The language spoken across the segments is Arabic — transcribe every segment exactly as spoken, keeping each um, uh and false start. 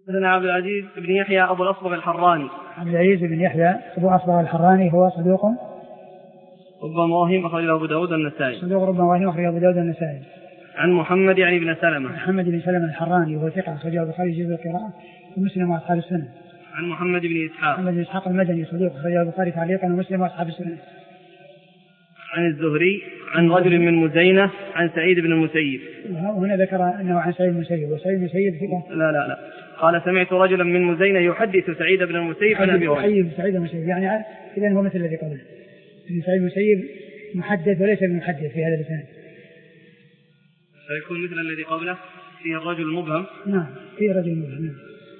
حدثنا عبد العزيز بن يحيى أبو الأصبغ الحراني. عبد العزيز بن يحيى أبو الأصبغ الحراني هو صدوق ربما وهم أخرجه أبو داود النسائي. صدوق ربما وهم أخرجه أبو داود النسائي. عن محمد يعني بن سلمة. محمد بن سلمة الحراني وهو ثقة أخرجه البخاري جزء القراءة ومسلم وأصحاب السنة. عن محمد بن إسحاق. محمد بن إسحاق المدني صدوق أخرجه البخاري تعليقا ومسلم وأصحاب السنة. عن الزهري عن رجل من مزينة عن سعيد بن المسيب. وهنا ذكر أنه عن سعيد بن المسيب وسعيد بن المسيب ثقة. لا لا لا قال سمعت رجلا من مزينة يحدث سعيد بن المسيب عن أبي هريرة. يحدث سعيد بن المسيب يعني إذن هو مثل الذي قبله. سعيد بن المسيب محدث وليس بمحدث في هذا الإسناد. فيكون مثل الذي قبله فيه الرجل المبهم. نعم فيه رجل مبهم.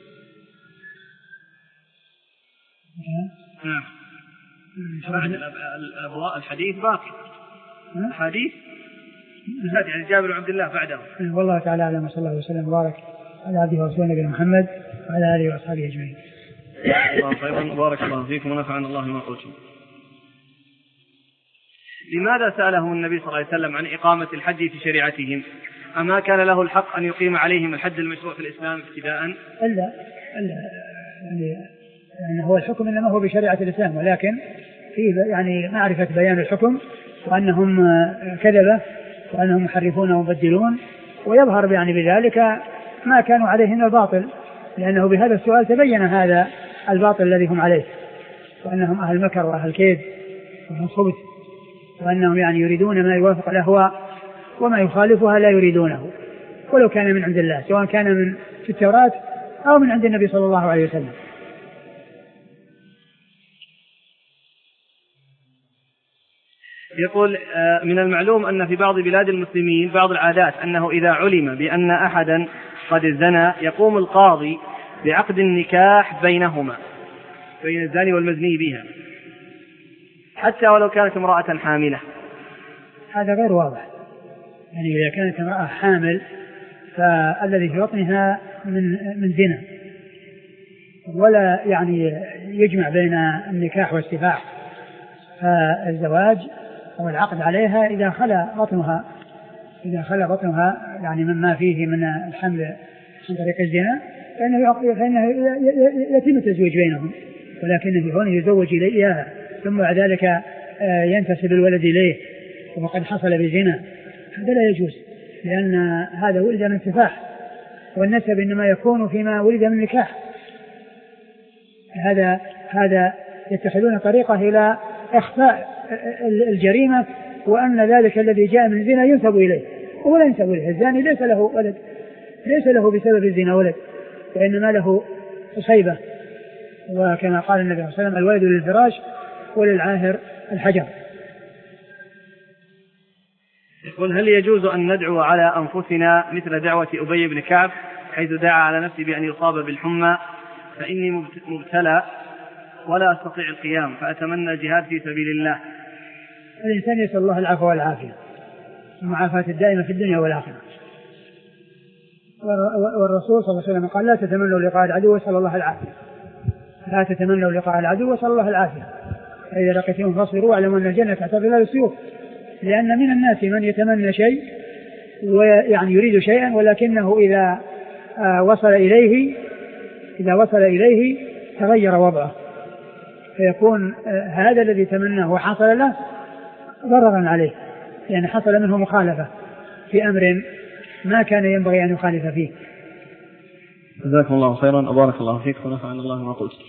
نعم. بعد الأبواء الحديث باقي. الحديث يعني جابر عبد الله بعده. والله تعالى أعلم صلى الله عليه وسلم وبارك على عبده ورسوله نبينا محمد وعلى آله وأصحابه أجمعين. الله خيرا بارك الله فيكم ونفعنا الله ما قلتم. لماذا سألهم النبي صلى الله عليه وسلم عن إقامة الحج في شريعتهم؟ أما كان له الحق أن يقيم عليهم الحج المشروع في الإسلام ابتداء؟ إلا إلا يعني, يعني هو الحكم إنما هو بشريعة الإسلام ولكن فيه يعني معرفة بيان الحكم وأنهم كذبة وأنهم محرفون ومبدلون ويظهر يعني بذلك ما كانوا عليه من الباطل لأنه بهذا السؤال تبين هذا الباطل الذي هم عليه وأنهم أهل مكر وأهل كيد وأهل خبث وأنهم يعني يريدون ما يوافق الأهواء وما يخالفها لا يريدونه ولو كان من عند الله سواء كان من في التوراة أو من عند النبي صلى الله عليه وسلم. يقول من المعلوم أن في بعض بلاد المسلمين بعض العادات أنه إذا علم بأن أحدا قد زنى يقوم القاضي بعقد النكاح بينهما بين الزاني والمزني بها حتى ولو كانت امرأة حاملة. هذا غير واضح يعني إذا كانت امرأة حامل فالذي في بطنها من من زنا ولا يعني يجمع بين النكاح والسفاح فالزواج أو العقد عليها إذا خلا بطنها إذا خلا بطنها يعني مما فيه من الحمل عن طريق الزنا فإنه, فإنه يتم التزويج بينهم ولكنه هنا يزوج إليها ثم بعد ذلك ينتسب الولد إليه وقد حصل بزنا هذا لا يجوز لأن هذا ولد من سفاح والنسب إنما يكون فيما ولد من نكاح. هذا هذا يتخذون طريقة إلى إخفاء الجريمة وأن ذلك الذي جاء من الزنا ينسب إليه ولا ينسب إليه. الزاني ليس له ولد ليس له بسبب الزنا ولد وإنما له خيبة وكما قال النبي صلى الله عليه وسلم الولد للفراش وللعاهر الحجر. يقول هل يجوز أن ندعو على أنفسنا مثل دعوة أبي بن كعب حيث دعا على نفسه بأن يصاب بالحمى فإني مبتلى ولا أستطيع القيام فأتمنى الجهاد في سبيل الله؟ الإنسان يسأل الله العفو والعافية المعافاة الدائمة في الدنيا والآخرة والرسول صلى الله عليه وسلم قال لا تتمنوا لقاء العدو وصلى الله العافية لا تتمنوا لقاء العدو وصلى الله العافية فإذا لقيتهم فاصبروا واعلموا أن الجنة تحت ظلال السيوف لأن من الناس من يتمنى شيء ويعني يريد شيئا ولكنه إذا وصل إليه إذا وصل إليه تغير وضعه فيكون هذا الذي تمناه وحصل له ضررا عليه يعني حصل منه مخالفة في أمر ما كان ينبغي أن يخالف فيه. جزاكم الله خيرا وبارك الله فيك ونفعنا الله ما قلت.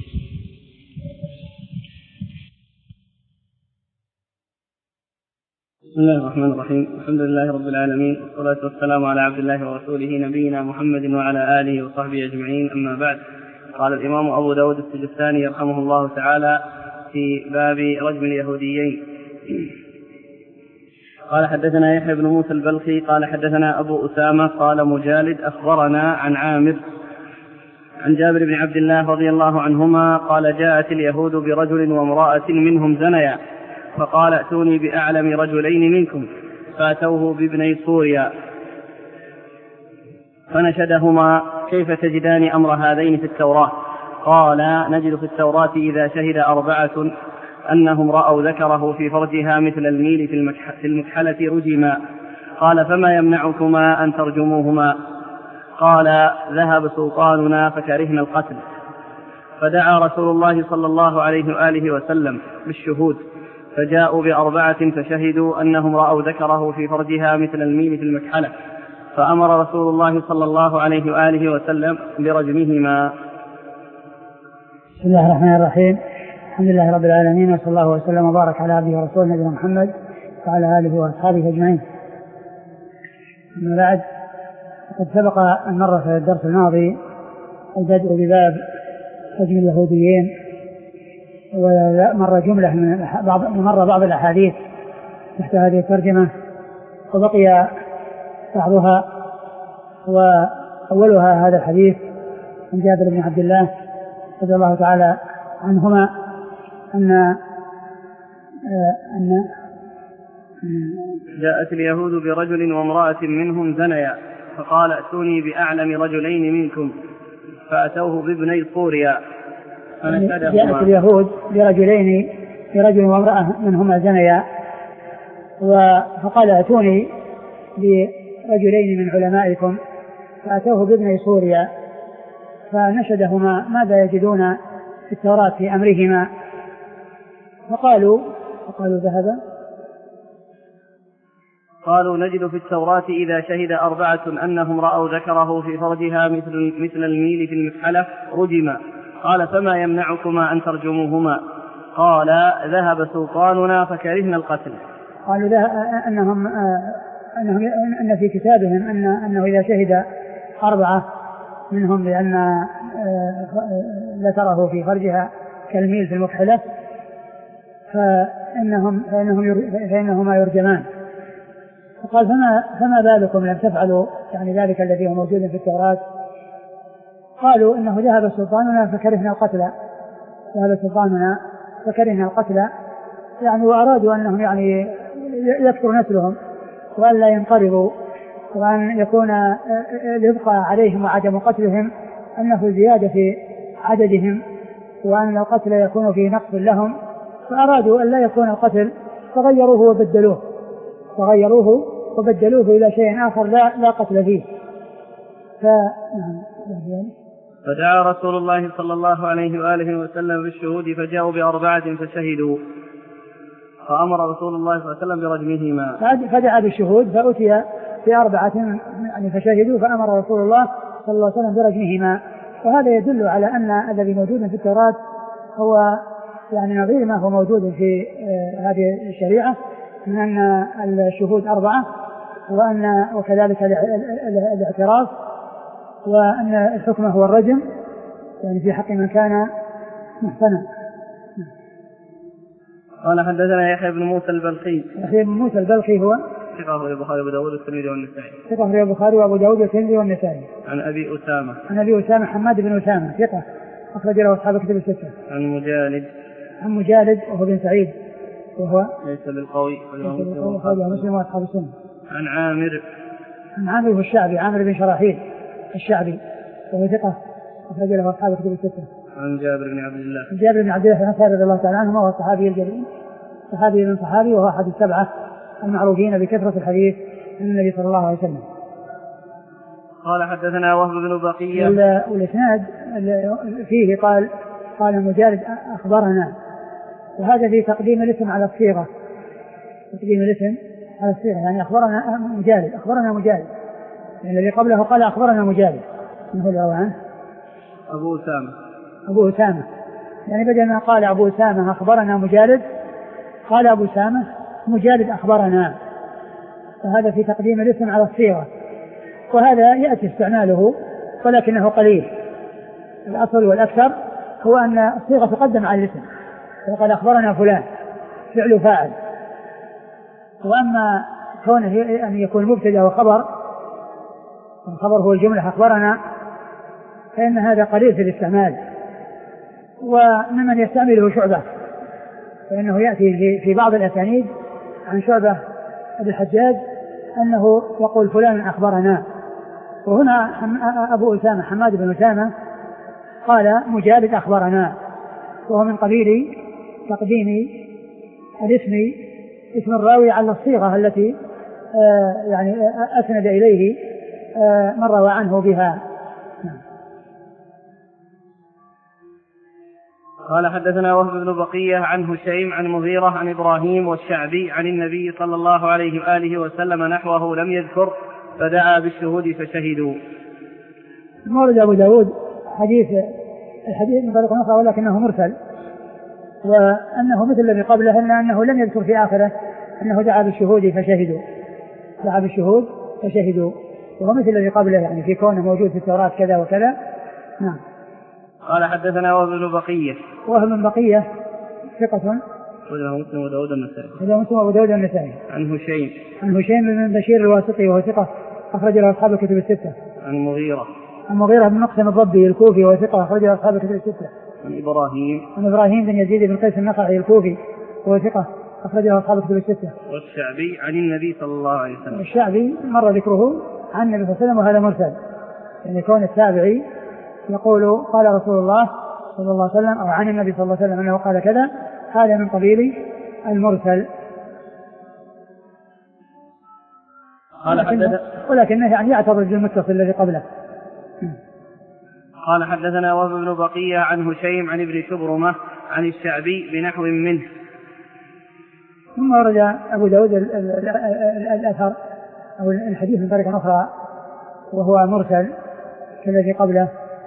بسم الله الرحمن الرحيم الحمد لله رب العالمين والصلاة والسلام على عبد الله ورسوله نبينا محمد وعلى آله وصحبه أجمعين أما بعد. قال الإمام أبو داود السجستاني يرحمه الله تعالى في باب رجم اليهوديين قال حدثنا يحيى بن موسى البلخي قال حدثنا أبو أسامة قال مجالد أخبرنا عن عامر عن جابر بن عبد الله رضي الله عنهما قال جاءت اليهود برجل وامرأة منهم زنيا فقال ائتوني بأعلم رجلين منكم فأتوه بابني سوريا فنشدهما كيف تجدان أمر هذين في التوراة؟ قال نجد في التوراة إذا شهد أربعة أنهم رأوا ذكره في فرجها مثل الميل في المكحلة رجما. قال فما يمنعكما أن ترجموهما؟ قال ذهب سلطاننا فكرهنا القتل. فدعا رسول الله صلى الله عليه وآله وسلم بالشهود فجاءوا بأربعة فشهدوا أنهم رأوا ذكره في فرجها مثل الميل في المكحلة، فأمر رسول الله صلى الله عليه وآله وسلم برجمهما. بسم الله الرحمن الرحيم. الحمد لله رب العالمين، وصلى الله وسلم وبارك على عبده ورسوله نبينا محمد وعلى آله وأصحابه أجمعين. أما بعد، قد سبق أن مر في الدرس الماضي البدء بباب رجم اليهوديين، ومر جملة من بعض مر بعض الأحاديث تحت هذه الترجمة، وبقي بعضها، وأولها هذا الحديث عن جابر بن عبد الله رضي الله تعالى عنهما أن أن جاءت اليهود برجل وامرأة منهم زنيا فقال ائتوني بأعلم رجلين منكم، فأتوه بابني قوريا فنشدهما. جاءت اليهود برجلين برجل وامرأة منهما زنيا، فقال ائتوني برجلين من علمائكم، فأتوه بابني قوريا فنشدهما ماذا يجدون في التوراة في أمرهما، فقالوا فقالوا ذهب قالوا نجد في التوراة إذا شهد أربعة أنهم رأوا ذكره في فرجها مثل, مثل الميل في المكحلة رجما. قال فما يمنعكما أن ترجموهما؟ قال ذهب سلطاننا فكرهنا القتل. قالوا أنهم, أنهم أن في كتابهم أن أنه إذا شهد أربعة منهم بأن ذكره في فرجها كالميل في المكحلة فإنهم فإنهم فإنهما يرجمان. فقال فما, فما بالكم لم تفعلوا يعني ذلك الذي هو موجود في التوراة؟ قالوا إنه ذهب سلطاننا فكرهنا القتل، ذهب سلطاننا فكرهنا القتل، يعني وأرادوا أنهم يعني يكثر نسلهم وأن لا ينقرضوا، وأن يكون الإبقاء عليهم وعدم قتلهم أنه زيادة في عددهم، وأن القتل يكون فيه نقص لهم، فأرادوا أن لا يكون القتل فغيروه وبدلوه فغيروه وبدلوه إلى شيء آخر لا, لا قتل فيه. ف... فدعا رسول الله صلى الله عليه وآله وسلم بالشهود فجاءوا بأربعة فشهدوا، فأمر رسول الله صلى الله عليه وسلم برجمهما. فدعا بالشهود فأتي بأربعة يعني فشهدوا، فأمر رسول الله صلى الله عليه وسلم برجمهما. وهذا يدل على أن الذي موجود في التوراة هو يعني نظير ما هو موجود في هذه الشريعة من أن الشهود أربعة، وأن وكذلك الاعتراف، وأن الحكم هو الرجم يعني في حق من كان محسنا. قال حدثنا يحيى بن موسى البلخي. يحيى بن موسى البلخي هو ثقة أخرجه البخاري وأبو داود والترمذي والنسائي. ثقة أخرجه البخاري وأبو داود والترمذي والنسائي. عن أبي أسامة. عن أبي أسامة حماد بن أسامة ثقة أخرج له أصحاب كتب الستة. عن مجالد. عن مجالد وهو بن سعيد وهو ليس بالقوي أخرجه مسلم وأصحاب السنة. عن عامر. عن عامر الشعبي عامر بن شراحيل الشعبي وهو ثقة أخرج له أصحاب كتب الستة. عن جابر بن عبد الله. جابر بن عبد الله الأنصاري رضي الله تعالى عنه وهو الصحابي الجليل، صحابي من صحابي، وهو أحد السبعة المعروفين بكثرة الحديث عن النبي صلى الله عليه وسلم. قال حدثنا وهب بن بقية. والإسناد فيه قال قال مجالد أخبرنا، وهذا في تقديم الاسم على الصيغة، تقديم الاسم على الصيغة، يعني أخبرنا مجالد أخبرنا مجالد يعني الذي قبله قال أخبرنا مجالد من هو الرواه عنه؟ أبو أسامة. أبو أسامة يعني بدل ما قال أبو أسامة أخبرنا مجالد قال أبو أسامة مجالد أخبرنا، فهذا في تقديم الاسم على الصيغة، وهذا يأتي استعماله ولكنه قليل. الأصل والأكثر هو أن الصيغة تقدم على الاسم، فقال أخبرنا فلان فعل فاعل. وأما كونه أن يكون مبتدأ وخبر، الخبر هو الجملة أخبرنا، فإن هذا قليل في الاستعمال. وممن يستعمله شعبة، فإنه يأتي في بعض الأسانيد عن شعبة الحجاج أنه يقول فلان أخبرنا، وهنا أبو أسامة حماد بن أسامة قال مجالد أخبرنا، وهو من قبيل تقديم الاسم اسم الراوي على الصيغة التي يعني أسند إليه من روى عنه بها. قال حدثنا وهب بن بقية عن هشيم عن مغيرة عن إبراهيم والشعبي عن النبي صلى الله عليه وآله وسلم نحوه لم يذكر فدعا بالشهود فشهدوا. مورد أبو داود حديث الحديث من طريق أخرى ولكنه مرسل، وأنه مثل الذي قبله إلا أنه لم يذكر في آخره أنه دعا بالشهود فشهدوا، دعا بالشهود فشهدوا، وهو مثل الذي قبله يعني في كونه موجود في التوراة كذا وكذا. نعم. قال حدثنا وهب بن بقية وهب بن بقية ثقة وله مسلم وداود النسائي وله مسلم وداود النسائي عن هشيم عن هشيم بن بشير الواسطي وهو ثقة أخرج له أصحاب الكتب الستة. عن مغيرة عن مغيرة بن مقسم الضبي الكوفي وهو ثقة أخرج له أصحاب الكتب الستة. عن إبراهيم عن إبراهيم بن يزيد بن قيس النخعي الكوفي وهو ثقة أخرج له أصحاب الكتب الستة. والشعبي عن النبي صلى الله عليه وسلم. الشعبي مر ذكره عن النبي صلى الله عليه وسلم وهذا مرسل، يعني كون التابعي يقول قال رسول الله صلى الله عليه وسلم أو عن النبي صلى الله عليه وسلم أنه قال كذا، هذا من قبيل المرسل. ولكنه, ولكنه يعني يعتبر بالمتصل الذي قبله. قال حدثنا وهب بن بقية عن هشيم عن ابن شبرمة عن الشعبي بنحو منه. ثم ورد أبو داود الأثر أو الحديث من طريقة أخرى وهو مرسل كالذي قبله.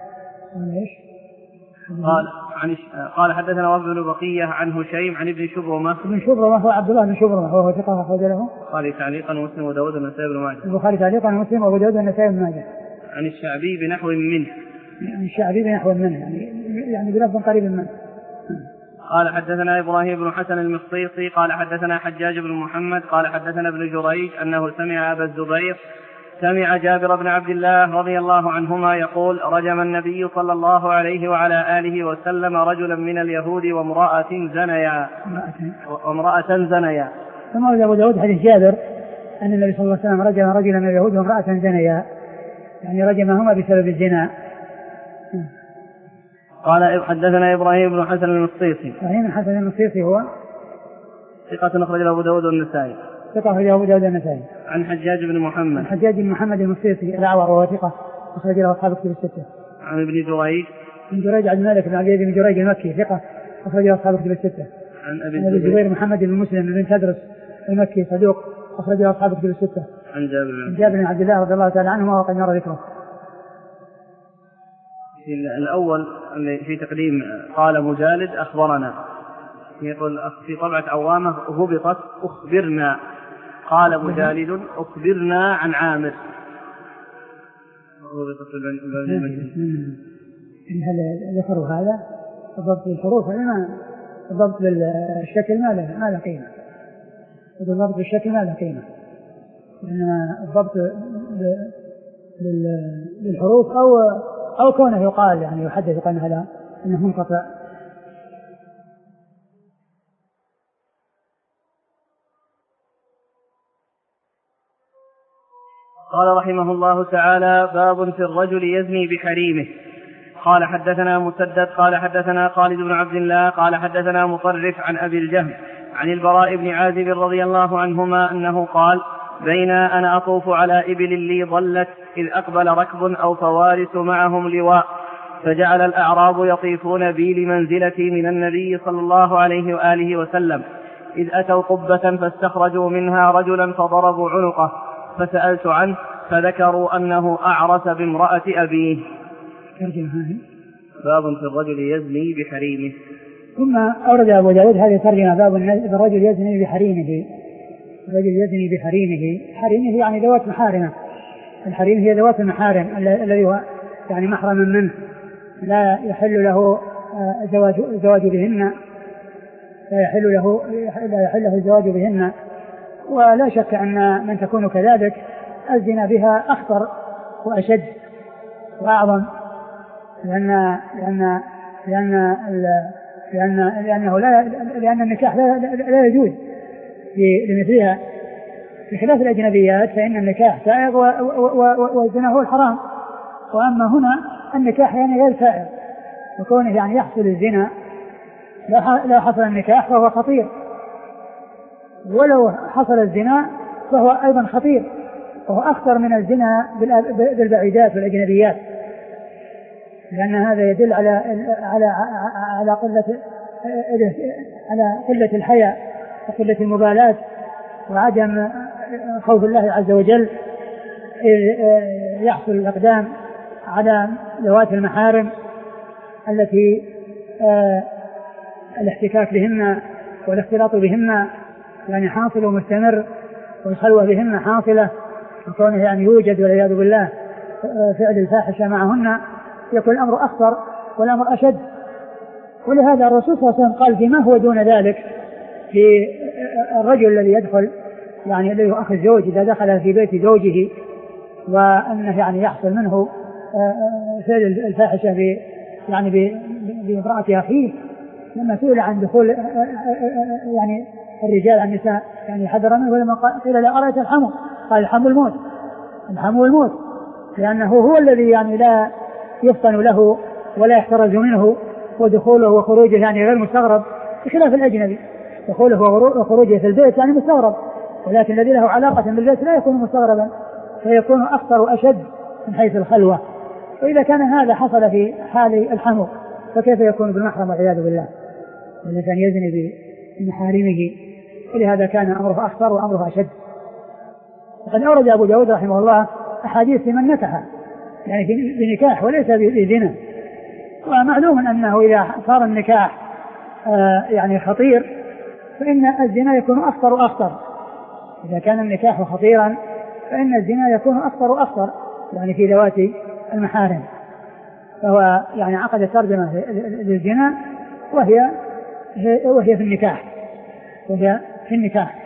قال عن قال حدثنا وهب بن بقية عن هشيم عن ابن شبرمة. ابن شبرمة هو عبد الله بن شبرمة وهو ثقة أخرج له البخاري تعليقا ومسلم وداود النسائي بن ماجه. البخاري تعليقا ومسلم وداود النسائي بن ماجه. عن الشعبي بنحو منه. عن الشعبي بنحو منه يعني يعني بلفظ قريب منه. قال حدثنا إبراهيم بن حسن المصيصي قال حدثنا حجاج بن محمد قال حدثنا ابن جريج أنه سمع أبا الزبير سمع جابر بن عبد الله رضي الله عنهما يقول رجم النبي صلى الله عليه وعلى آله وسلم رجلا من اليهود وامرأة زنيا وامرأة زنيا. ثم ورد أبو داود حديث جابر أن النبي صلى الله عليه وسلم رجم رجلا من اليهود وامرأة زنيا، يعني رجمهما بسبب الزنا. قال حدثنا إبراهيم بن حسن المصيصي. إبراهيم بن حسن المصيصي هو ثقة أخرج له أبو داود والنسائي. ثقة أخرج له أبو داود والنسائي. عن حجاج بن محمد. عن حجاج بن محمد المصيصي الأعور وهو ثقة أخرج له أصحاب الكتب الستة. عن ابن جريج. ابن جريج عبد الملك بن عبد بن جريج المكي ثقة أخرج له أصحاب الكتب الستة. عن أبي الزبير محمد بن مسلم بن تدرس المكي صدوق أخرج له أصحاب الكتب الستة. عن جابر جابر بن عبد الله رضي الله تعالى عنهما وقد مر ذكره. الأول في تقديم قال مجالد أخبرنا، يقول في طبعة عوامة هبطت أخبرنا، قال مجالد أخبرنا عن عامر. هل ذكروا هذا الضبط بالحروف؟ ما الضبط بالشكل ما له ما له قيمة، الضبط بالشكل ما له قيمة، إنما الضبط بالحروف أو أو كونه يقال يعني يحدث قال هذا إنه منقطع. قال رحمه الله تعالى باب في الرجل يزني بحريمه. قال حدثنا مسدد قال حدثنا خالد بن عبد الله قال حدثنا مطرف عن أبي الجهم عن البراء بن عازب رضي الله عنهما أنه قال بين أنا أطوف على إبل لي ضلت إذ أقبل ركب أو فوارس معهم لواء فجعل الأعراب يطيفون بي لمنزلتي من النبي صلى الله عليه وآله وسلم إذ أتوا قبة فاستخرجوا منها رجلا فضربوا عنقه فسألت عنه فذكروا أنه أعرس بامرأة أبيه. باب في الرجل يزني بحريمه. ثم أورد أبو داود هذه ترجمة باب الرجل يزني بحريمه. الرجل يزني بحريمه، حريمه يعني ذوات محارمه، الحريم هي ذوات المحارم الذي هو يعني محرم منه لا يحل له زواج الزواج بهن، لا يحل له لا يحل له الزواج بهن. ولا شك أن من تكون كذلك الزنا بها أخطر وأشد وأعظم، لأن لأن لأن لأن لأنه لا لأن النكاح لا, لا يجوز لمثلها، بخلاف الأجنبيات فإن النكاح سائغ والزنا هو الحرام. وأما هنا النكاح يعني غير سائغ، وكونه يعني يحصل الزنا لو حصل النكاح فهو خطير، ولو حصل الزنا فهو أيضا خطير، وهو أخطر من الزنا بالبعيدات والأجنبيات، لأن هذا يدل على على على قلة على قلة الحياء وقلة المبالاة وعدم خوف الله عز وجل، يحصل الأقدام على ذوات المحارم التي الاحتكاك بهن والاختلاط بهن يعني حاصل ومستمر، والخلوة بهن حاصلة، وكونه يعني يوجد والعياذ بالله فعل الفاحشة معهن، يكون الأمر أخطر والأمر أشد. ولهذا الرسول صلى الله عليه وسلم قال فيما هو دون ذلك في الرجل الذي يدخل يعني الذي هو أخ الزوج إذا دخل في بيت زوجه وأنه يعني يحصل منه فعل الفاحشة يعني بامرأة أخيه، لما سئل عن دخول يعني الرجال عن النساء يعني حذر منه، ولما قيل لا أرأيت الحمو قال الحمو الموت، الحمو الموت، لأنه هو الذي يعني لا يفطن له ولا يحترز منه، ودخوله وخروجه يعني غير مستغرب، بخلاف الأجنبي دخوله وخروجه في البيت يعني مستغرب، ولكن الذي له علاقة بالبيت لا يكون مستغربا، فيكون أخطر وأشد من حيث الخلوة. وإذا كان هذا حصل في حال الحمو فكيف يكون بالمحرم والعياذ بالله، الإنسان يزني بمحارمه، ولهذا كان أمره أخطر وأمره أشد. وقد أورد أبو داود رحمه الله أحاديث في من نكح يعني في نكاح وليس بزنا، ومعلوم أنه إذا صار النكاح آه يعني خطير فإن الزنا يكون أخطر وأخطر، إذا كان النكاح خطيرا فإن الزنا يكون أخطر وأخطر يعني في ذوات المحارم. فهو يعني عقد ترجمة للزنا وهي وهي في النكاح وهي في النكاح.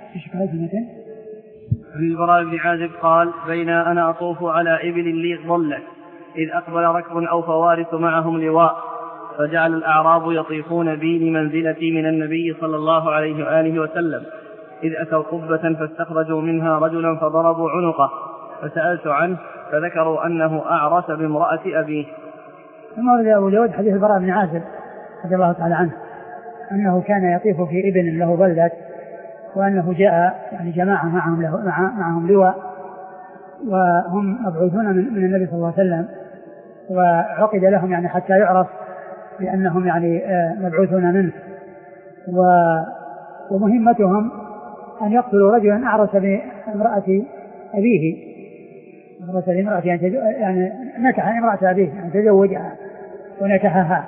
عن البراء بن عازب قال بين أنا أطوف على إبل لي ضلت إذ أقبل ركب أو فوارث معهم لواء فجعل الأعراب يطيفون بي لمنزلتي من النبي صلى الله عليه وآله وسلم إذ أتوا قبة فاستخرجوا منها رجلا فضربوا عنقه فسألت عنه فذكروا أنه أعرس بامرأة أبيه. ثم ورد أبو داود حديث البراء بن عازب رضي الله تعالى عنه أنه كان يطيف في ابن له ضلت، وأنه جاء يعني جماعة معهم, له معهم لواء وهم مبعوثون من, من النبي صلى الله عليه وسلم، وعقد لهم يعني حتى يعرف بأنهم يعني مبعوثون منه، ومهمتهم أن يقتلوا رجلا أعرس بامرأة أبيه، أعرس بامرأة يعني نكح امرأة أبيه يعني تزوجها ونكحها،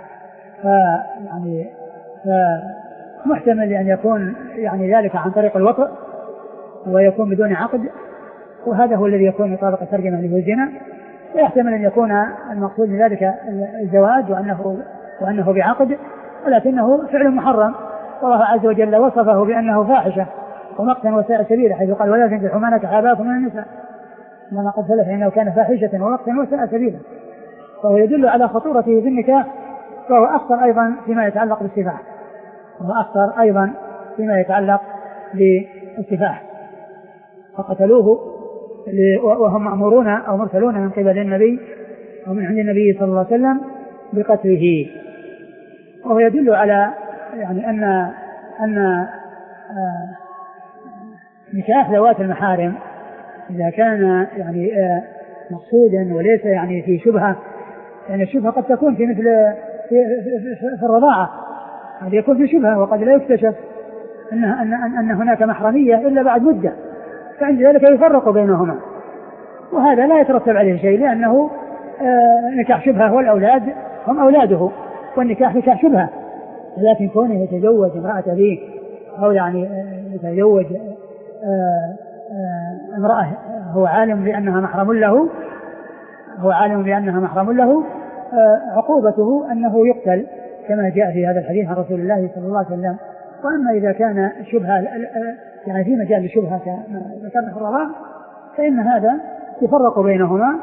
فيعني محتمل أن يكون يعني ذلك عن طريق الوطء ويكون بدون عقد، وهذا هو الذي يكون يطابق الترجمة اللي هو الزنا، ويحتمل أن يكون المقصود من ذلك الزواج وأنه, وأنه بعقد، ولكنه فعل محرم، والله عز وجل وصفه بأنه فاحشة ومقتا وساء سبيلا، حيث قال ولا تنكحوا ما نكح آباؤكم من النساء إنما قد سلف إنه كان فاحشة ومقتا وساء سبيلا، فهو يدل على خطورته في النكاح، فهو أخطر أيضا فيما يتعلق بالسفاح، وهو أخطر أيضا فيما يتعلق بالسفاح، فقتلوه وهم مأمورون أو مرسلون من قبل النبي أو من عند النبي صلى الله عليه وسلم بقتله. وهو يدل على يعني أن أن آه نكاح ذوات المحارم إذا كان يعني آه مقصودا وليس يعني في شبهة، يعني الشبهة قد تكون في مثل في, في, في الرضاعة، قد يكون في شبهة وقد لا يكتشف أن, أن, أن هناك محرمية إلا بعد مدة، فعند ذلك يفرق بينهما، وهذا لا يترتب عليه شيء لأنه آه نكاح شبهة، والأولاد هم أولاده، والنكاح نكاح شبهة، لكن كونه يتزوج امرأة أبيه أو يعني يتزوج آه آه امرأة هو عالم بأنها محرم له هو عالم بأنها محرم له آه عقوبته أنه يقتل كما جاء في هذا الحديث عن رسول الله صلى الله عليه وسلم. وأما إذا كان شبهة يعني في مجال الشبهة كما ذكرنا في الرضاعة فإن هذا يفرق بينهما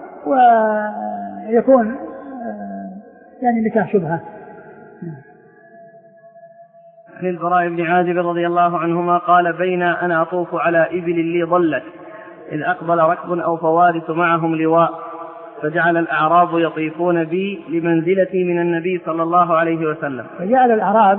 ويكون آه يعني نكاح شبهة. عن البراء بن عازب رضي الله عنهما قال بين أنا أطوف على إبل لي ضلت إذ أقبل ركب أو فوارث معهم لواء فجعل الأعراب يطيفون بي لمنزلتي من النبي صلى الله عليه وسلم. فجعل الأعراب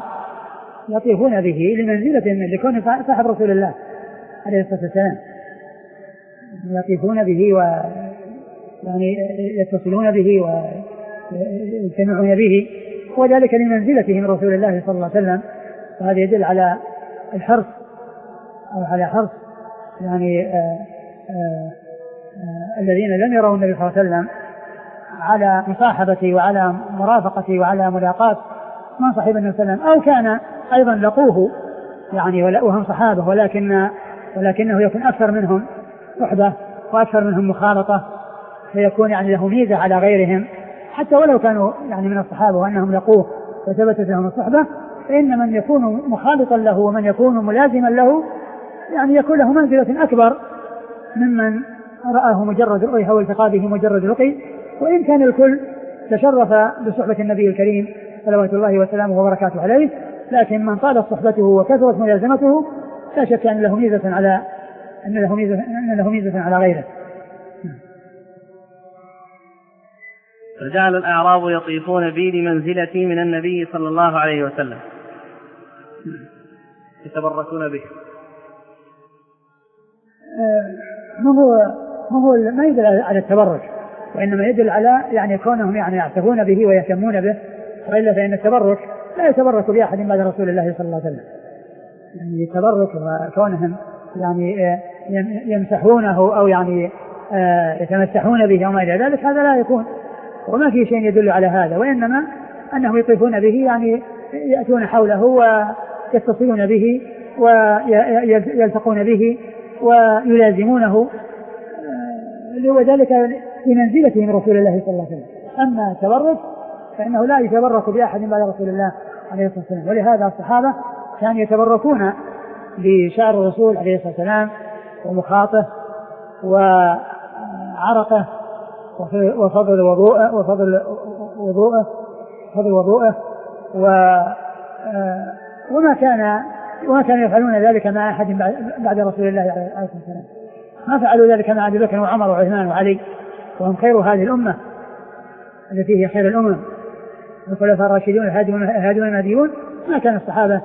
يطيفون به لمنزلة من لكون صاحب رسول الله عليه الصلاة والسلام، يطيفون به و يعني يتصلون به ويجتمعون به، وذلك لمنزلته من رسول الله صلى الله عليه وسلم. وهذا يدل على الحرص أو على حرص يعني آآ آآ الذين لم يروا النبي صلى الله عليه وسلم على مصاحبته وعلى مرافقته وعلى ملاقاة من صاحب النبي صلى الله عليه وسلم، أو كان أيضا لقوه يعني وهم صحابه ولكن ولكنه يكون أكثر منهم صحبة وأكثر منهم مخالطة، فيكون يعني له ميزة على غيرهم، حتى ولو كانوا يعني من الصحابة وأنهم لقوه وثبتت لهم الصحبة، فإن من يكون مخالطا له ومن يكون ملازما له يعني يكون له منزلة أكبر ممن رآه مجرد رؤية أو التقى به مجرد رؤية. وإن كان الكل تشرف بصحبة النبي الكريم صلوات الله وسلامه وبركاته عليه، لكن من طالت صحبته وكثرت ملازمته لا شك أن له ميزة على أن له ميزة أن له ميزة على غيره. فجعل الأعراب يطيفون بي لمنزلتي من النبي صلى الله عليه وسلم يتبركون به. ما هو ما هو ما يدل على التبرك، وإنما يدل على يعني كونهم يعني يعتقون به ويهتمون به، وإلا فإن التبرك لا يتبرك بأحد بعد رسول الله صلى الله عليه وسلم. يعني التبرك وكونهم يعني يمسحونه أو يعني يتمسحون به وما إلى ذلك هذا لا يكون، وما في شيء يدل على هذا، وإنما أنهم يطيفون به يعني يأتون حوله ويتصلون به ويلتقون به ويلازمونه، وذلك لمنزلته من رسول الله صلى الله عليه وسلم. أما التبرك فإنه لا يتبرك بأحد بعد رسول الله عليه الصلاة والسلام، ولهذا الصحابة كانوا يتبركون بشعر الرسول عليه الصلاة والسلام ومخاطه وعرقه وفضل وضوءه وفضل وضوءه فضل وضوءه وما كان وما كانوا يفعلون ذلك مع أحد بعد رسول الله عليه الصلاة والسلام. ما فعلوا ذلك مع أبي بكر وعمر وعثمان وعلي، وهم خير هذه الأمة التي هي خير الأمم، الخلفاء الراشدون الهادون المهديون. ما كان الصحابة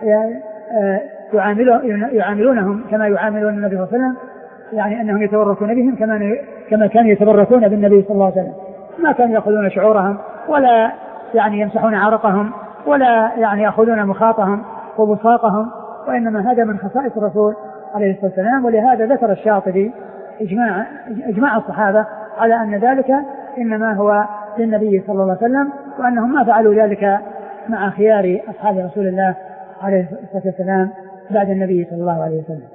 يعاملونهم كما يعاملون النبي صلى الله عليه وسلم، يعني أنهم يتبركون بهم كما كما كانوا يتبركون بالنبي صلى الله عليه وسلم. ما كانوا يأخذون شعورهم ولا يعني يمسحون عرقهم ولا يعني يأخذون مخاطهم وبساطهم، وإنما هذا من خصائص الرسول عليه الصلاة والسلام. ولهذا ذكر الشاطبي إجماع إجماع الصحابة على أن ذلك إنما هو للنبي صلى الله عليه وسلم، وأنهم ما فعلوا ذلك مع خيار أصحاب رسول الله عليه الصلاة والسلام بعد النبي صلى الله عليه وسلم.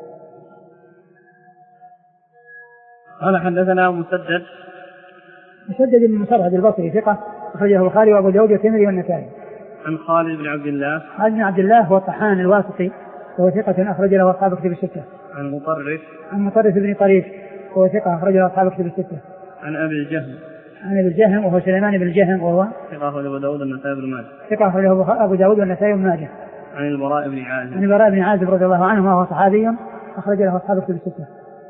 قال حدثنا مسدد مسدد بن مصرهد البصري ثقة أخرجه البخاري وأبو داود والترمذي والنسائي. عن خالد بن عبد الله خالد بن عبد الله هو الطحان الواسطي وهو ثقة أخرج له أصحاب كتب الستة. عن مطرف عن مطرف بن طريف وهو ثقة أخرج له أصحاب كتب الستة. عن أبي الجهم عن أبي الجهم وهو سليمان بن الجهم وهو ثقة أخرج أبو داود والنسائي بن ماجه. ثقة أخرج أبو داود والنسائي بن ماجه. عن البراء بن عازب عن البراء بن عازب رضي الله عنه وهو صحابي أخرج له أصحاب كتب الستة.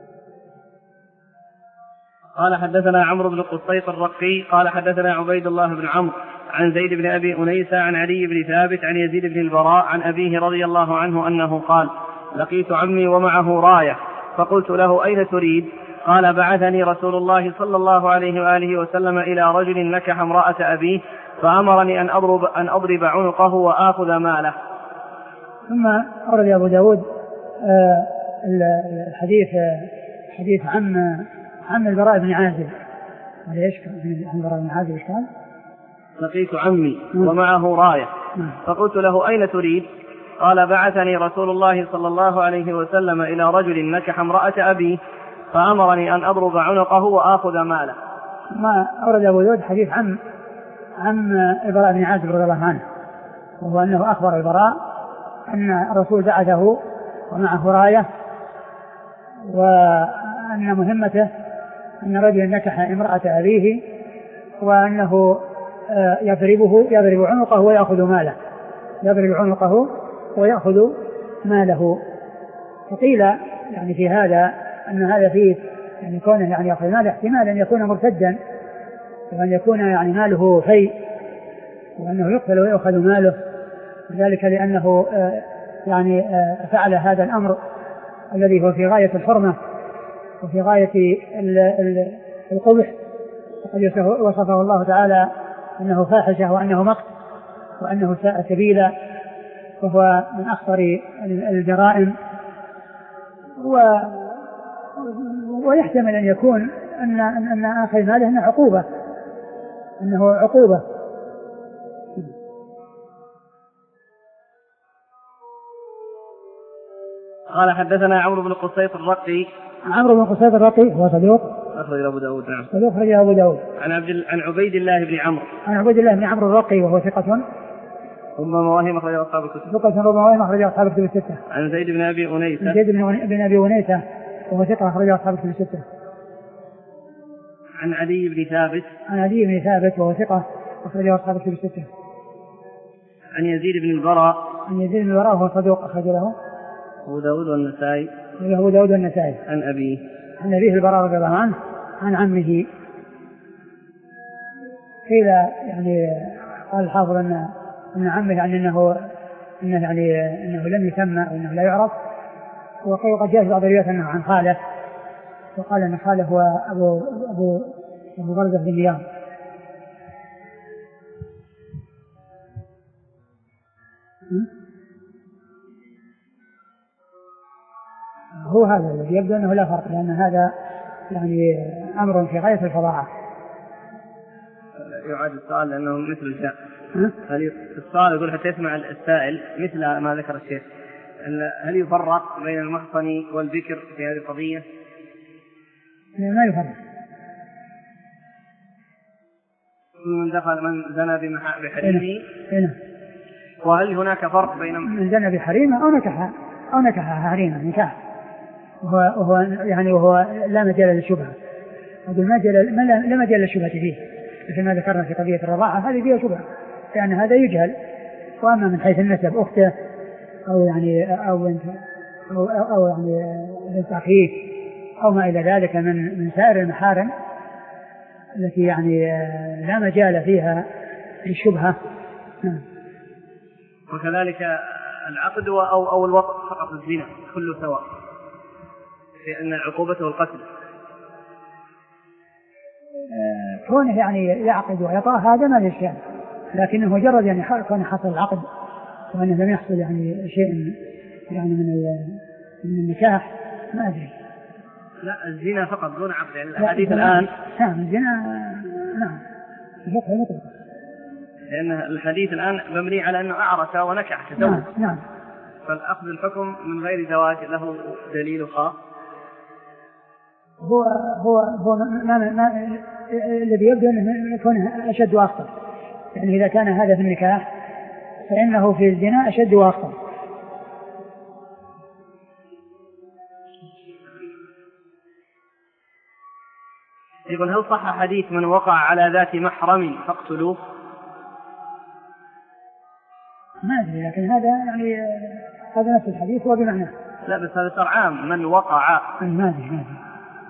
قال حدثنا عمرو بن قصيط الرقي قال حدثنا عبيد الله بن عمرو عن زيد بن أبي أنيسة عن علي بن ثابت عن يزيد بن البراء عن أبيه رضي الله عنه أنه قال: لقيت عمي ومعه راية فقلت له: أين تريد؟ قال: بعثني رسول الله صلى الله عليه وآله وسلم إلى رجل نكح امرأة أبيه فأمرني أن أضرب, أن أضرب عنقه وآخذ ماله. ثم أورد أبو داود الحديث حديث عن عن البراء بن عازب. ليش عن البراء بن عازب ايش قال؟ لقيت عمي ومعه راية فقلت له: أين تريد؟ قال: بعثني رسول الله صلى الله عليه وسلم إلى رجل نكح امرأة أبيه فأمرني أن أضرب عنقه وآخذ ماله. ما أورد أبو داود حديث عن عن البراء بن عازب رضي الله عنه، وهو أنه أخبر البراء أن الرسول بعثه ومعه راية، وأن مهمته أن رجل نكح امرأة أبيه وأنه يضربه يضرب عنقه ويأخذ ماله يضرب عنقه ويأخذ ماله. فقيل يعني في هذا أن هذا فيه يعني كونه يعني يأخذ ماله احتمال أن يكون مرتدا، وأن يكون يعني ماله فيء، وأنه يقتل ويأخذ ماله، ذلك لأنه يعني فعل هذا الأمر الذي هو في غاية الحرمة وفي غاية القبح، وقد وصفه الله تعالى أنه فاحشة وأنه مقت وأنه ساء سبيلا، وهو من أخطر الجرائم. و ويحتمل أن يكون أن أن آخذ ماله أنه عقوبة أنه عقوبة قال حدثنا عمرو بن قصيط الرقي. عمرو بن قصيط الرقي هو صدوق أخرج أبو داود. نعم صدوق أخرج أبو داود. عن عبد عن عبيد الله بن عمرو عن عبيد الله بن عمرو الرقي وهو ثقة ربما وهم أخرج أصحاب الكتب. ثقة ربما وهم أخرج أصحاب الكتب الستة. عن زيد بن أبي أنيسة. عن زيد بن أبي أنيسة وهو ثقة أخرج أصحاب الكتب الستة. عن علي بن ثابت. عن علي بن ثابت وهو ثقة أخرج أصحاب الكتب الستة. عن يزيد بن البراء. عن يزيد بن البراء وهو صدوق أخرج له أبو داود والنسائي. أبو داود والنسائي. عن أبيه. عن أبيه البراء رضي الله عنه عن عمه. قيل يعني قال الحافظ أن أن عمه يعني أنه أنه يعني أنه لم يسمى أو أنه لا يعرف، وقد جاء في بعض الروايات أنه عن خاله، وقال أن خاله هو أبو أبو أبو برزة بن نيام. هو هذا الذي يبدو أنه لا فرق، لأن هذا يعني أمر في غاية الفظاعة. يعاد السؤال لأنه مثل الجاء. هل السؤال يقول حتى يسمع السائل مثل ما ذكر الشيخ، هل يفرق بين المحصن والبكر في هذه القضية؟ ما يفرق. من دخل من زنى بحريمه. هنا. وهل هناك فرق بين من زنى بحريمه أو نكح أو نكح حريمه نكاح، وهو, وهو يعني وهو لا مجال للشبهة، لا مجال للشبهة فيه، مثل ما ذكرنا في قضية الرضاعة هذه فيها شبهة، لأن هذا يجهل. وأما من حيث النسب أخته أو يعني أو أو, أو يعني بنت أخيه أو ما إلى ذلك من من سائر المحارم التي يعني لا مجال فيها للشبهة. وكذلك العقد أو أو الوقت فقط الزنا كله سواء، لأن عقوبته القتل. كونه يعني يعقد ويطأ هذا ما يشكل، لكنه مجرد يعني كون حصل العقد وأنه لم يحصل يعني شيء يعني من من النكاح ما أدري. لا الزنا فقط دون عقد، يعني الحديث الآن نعم الزنا نعم الفقه مطلق، لأن الحديث الآن مبني على أنه أعرس ونكح كتوب. نعم نعم. فالأخذ الحكم من غير زواج له دليل خاص. هو هو هو ما ما الذي يبدو أنه يكون أشد وأخطر، يعني إذا كان هذا في النكاح فإنه في الزنا أشد وأخطر. يقول هل صح حديث من وقع على ذات محرم فاقتلوه؟ ما أدري، لكن هذا يعني هذا نفس الحديث هو بمعنى. لا بس هذا صار عام من وقع. ما أدري ما أدري،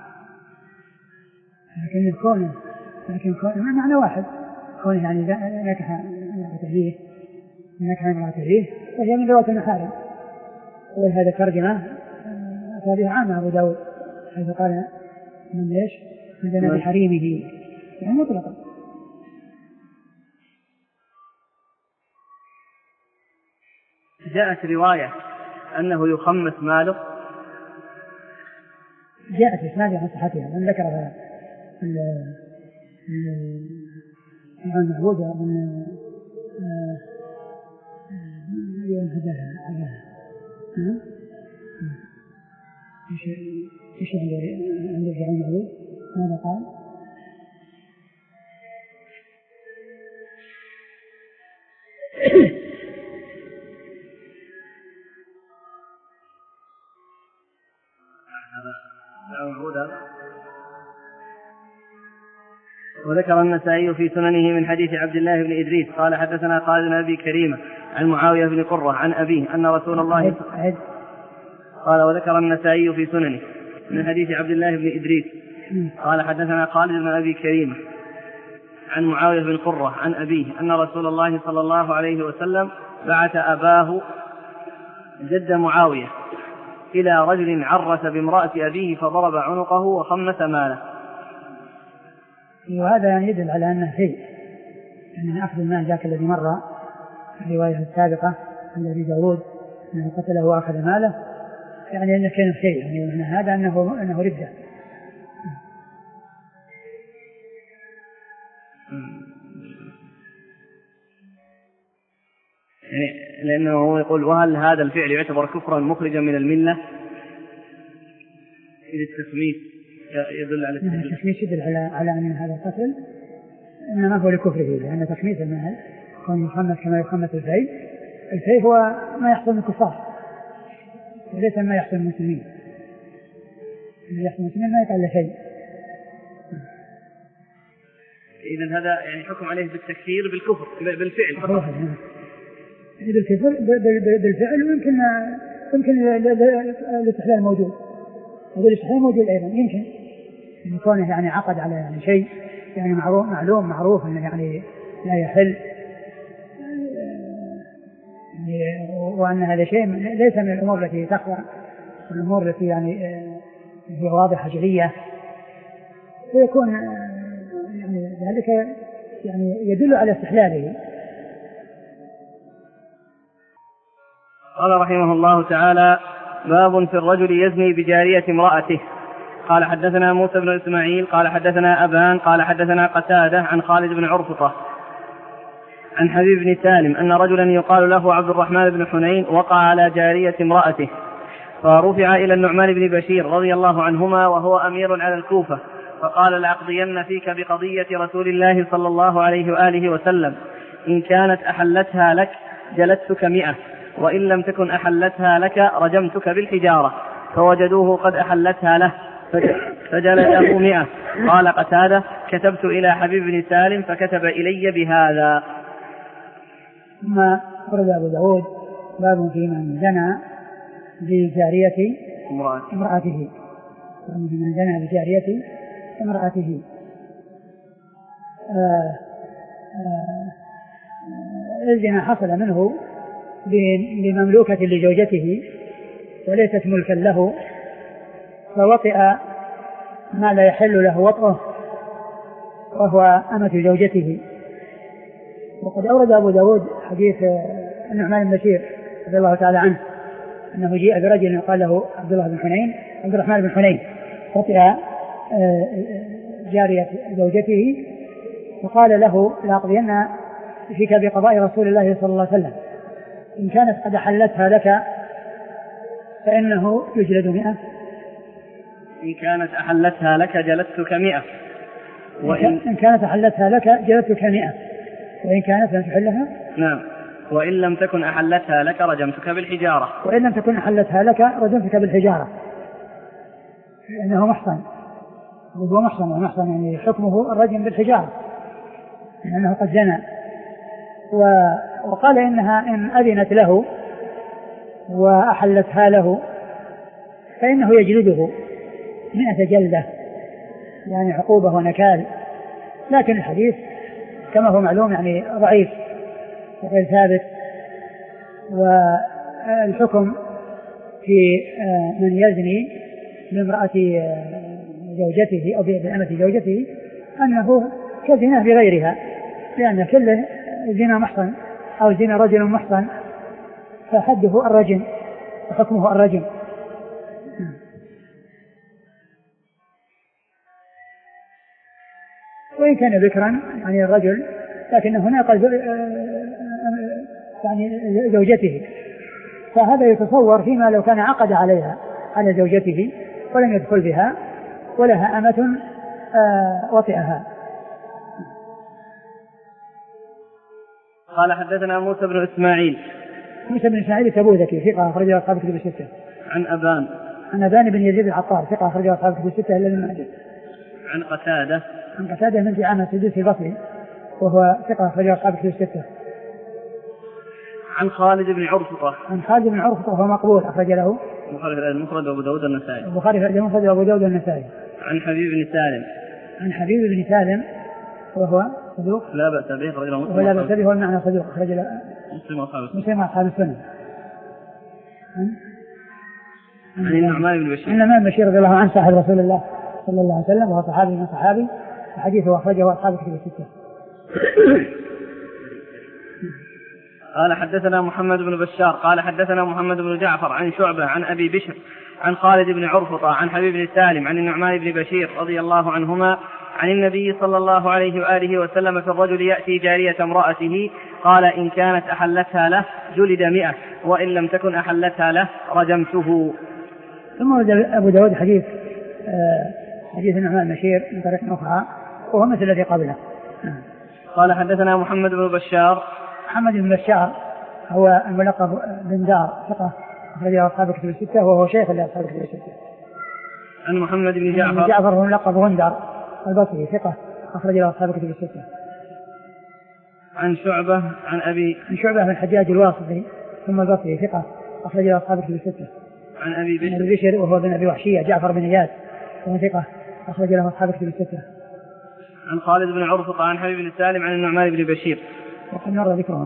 لكن الكون لكن كون معنى واحد، كون يعني نكح امرأة فيه نكح امرأة فيه وهي من ذوات المحارم، وهذا ترجمة هذه عامة أبو داود حيث قال من ليش من زنى بحريمه يعني مطلقا. جاءت رواية أنه يخمس ماله. جاءت إسناد عن صحتها من ذكرها عن معبود من يوم هداها هداها ايش ايش عند عن معبود ماذا قال؟ وذكر النسائي في سننه من حديث عبد الله بن إدريس قال حدثنا خالد بن أبي كريمة عن معاوية بن قرة عن أبيه أن رسول الله قال وذكر النسائي في سننه من حديث عبد الله بن إدريس قال حدثنا خالد بن أبي كريمة عن معاوية بن قرة عن أبيه أن رسول الله صلى الله عليه وسلم بعث أباه جد معاوية إلى رجل عرس بامرأة أبيه فضرب عنقه وخمس ماله. وهذا يدل على أنه شيء أن أخذ المال ذاك الذي مر في الرواية السابقة عند أبي داود أنه قتله وأخذ ماله، يعني أنه كان شيء، يعني هذا أنه أنه ردة. يعني لأنه يقول وهل هذا الفعل يعتبر كفرا مخرجا من الملة؟ إذا التخميس يدل على التخميس. التخميس يدل على على أن هذا القتل إنما هو لكفره، لأن تخميس المال كون يخمس كما يخمس الفيء، الفيء هو ما يحصل من الكفار وليس ما يحصل من المسلمين. اللي يحصل من المسلمين ما يفعل شيء. إذن هذا يعني حكم عليه بالتكفير بالكفر بالفعل فقط. بالكفر بالفعل، ويمكن يمكن الاستحلال موجود، والاستحلال موجود أيضا يمكن أن يكون يعني عقد على يعني شيء يعني معروف معلوم معروف أنه يعني لا يحل، وأن هذا شيء ليس من الأمور التي تخفى، الأمور التي يعني هي واضحة جلية، فيكون يعني ذلك يعني يدل على استحلاله. قال رحمه الله تعالى: باب في الرجل يزني بجارية امرأته. قال حدثنا موسى بن إسماعيل قال حدثنا أبان قال حدثنا قتادة عن خالد بن عرفطة عن حبيب بن سالم أن رجلا يقال له عبد الرحمن بن حنين وقع على جارية امرأته، فرفع إلى النعمان بن بشير رضي الله عنهما وهو أمير على الكوفة، فقال: لأقضين فيك بقضية رسول الله صلى الله عليه وآله وسلم، إن كانت أحلتها لك جلدتك مئة، وإن لم تكن أحلتها لك رجمتك بالحجارة، فوجدوه قد أحلتها له فجلده مئة. قال قتادة: كتبت إلى حبيب بن سالم فكتب إلي بهذا. ثم أخرج أبو داود باب في من زنى بجارية امرأته، من زنى بجارية امرأته. آه آه الزنا حصل منه بمملوكة لزوجته وليست ملكا له، فوطئ ما لا يحل له وطئه وهو أمة زوجته. وقد أورد أبو داود حديث النعمان بن بشير رضي الله تعالى عنه أنه جاء برجل يقال له عبد الله بن حنين عبد الرحمن بن حنين، وطئ جارية زوجته، وقال له: لأقضين فيك بقضاء رسول الله صلى الله عليه وسلم، إن كانت قد أحلتها لك فإنه يجلد مئة، إن كانت أحلتها لك جلدتك مئة، وإن إن كانت أحلتها لك جلدتك مئة، وإن كانت لم تحلها نعم، وإن لم تكن أحلتها لك رجمتك بالحجارة، وإن لم تكن أحلتها لك رجمتك بالحجارة، لأنه محصن، وهو محصن ومحصن يعني حكمه الرجم بالحجارة لأنه قد زنى. وقال إنها إن أذنت له وأحلتها له فإنه يجلده مئة جلدة، يعني عقوبة ونكال. لكن الحديث كما هو معلوم يعني ضعيف وغير ثابت، والحكم في من يزني بامرأة زوجته أو بأمة زوجته أنه كزنا بغيرها، لأن كل زنا محصن أو زنا رجل محصن فحده الرجم وحكمه الرجم. وإن كان ذكرا يعني الرجل، لكن هنا قال يعني زوجته، فهذا يتصور فيما لو كان عقد عليها على زوجته ولم يدخل بها ولها أمة وطئها. قال حدثنا موسى بن إسماعيل موسى بن إسماعيل تبوذكي ثقة أخرجه أصحاب الكتب الستة. عن أبان عن أبان بن يزيد العطار ثقة أخرجه أصحاب الكتب الستة إلا ابن ماجه. عن قتادة عن قتادة بن دعامة السدوسي البصري وهو ثقة أخرجه أصحاب الكتب الستة. عن خالد بن عرفطة عن خالد بن عرفطة وهو مقبول أخرج له البخاري في المفرد وأبو داود والنسائي. البخاري في المفرد وأبو داود والنسائي. عن حبيب بن سالم عن حبيب بن سالم وهو صدوق لا بأس به أخرج له مسلم ولا بأس به والمعنى صدوق أخرج له مسلم وأصحاب مسلم وأصحاب السنة. عن النعمان بن بشير. النعمان بن بشير رضي الله عنه صاحب رسول الله صلى الله عليه وسلم وهو صحابي من صحابي، وحديثه أخرجه أصحاب الكتب الستة. قال حدثنا محمد بن بشار قال حدثنا محمد بن جعفر عن شعبة عن أبي بشر عن خالد بن عرفطة عن حبيب بن سالم عن النعمان بن بشير رضي الله عنهما عن النبي صلى الله عليه وآله وسلم في الرجل يأتي جارية امرأته قال إن كانت أحلتها له جلد مئة وإن لم تكن أحلتها له رجمته. ثم ورد أبو داود حديث حديث النعمان بن بشير من طريق أخرى وهو مثل الذي قبله. قال حدثنا محمد بن بشار. محمد بن بشار هو الملقب بن دار ثقة أخرجه أصحاب الكتب الستة وهو شيخ لأصحاب الكتب الستة. عن محمد بن جعفر. جعفر هو ملقب غندر البصري ثقة أخرجه أصحاب الكتب الستة. عن شعبة عن أبي عن شعبة بن الحجاج الواسطي ثم البصري ثقة أخرجه أصحاب الكتب الستة. عن أبي بشر. أبي بشر وهو بن أبي وحشية جعفر بن إياس ثم ثقة أخرج له أصحاب الكتب الستة. عن خالد بن عرفطة عن حبيب بن سالم عن النعمان بن بشير وقد مر ذكرهم.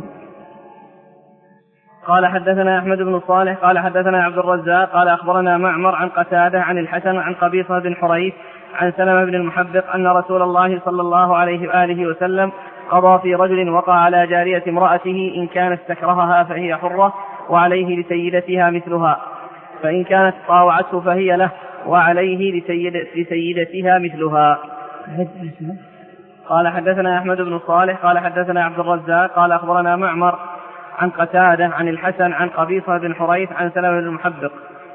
قال حدثنا أحمد بن صالح قال حدثنا عبد الرزاق قال أخبرنا معمر عن قتادة عن الحسن عن قبيصة بن حريث عن سلمة بن المحبق أن رسول الله صلى الله عليه وآله وسلم قضى في رجل وقع على جارية امرأته إن كانت تكرهها فهي حرة وعليه لسيدتها مثلها فإن كانت طاوعته فهي له وعليه لسيد لسيدتها مثلها. قال حدثنا أحمد بن صالح قال حدثنا عبد الرزاق قال أخبرنا معمر عن قتادة عن الحسن عن قبيصة بن حريث عن سلمة بن المحبق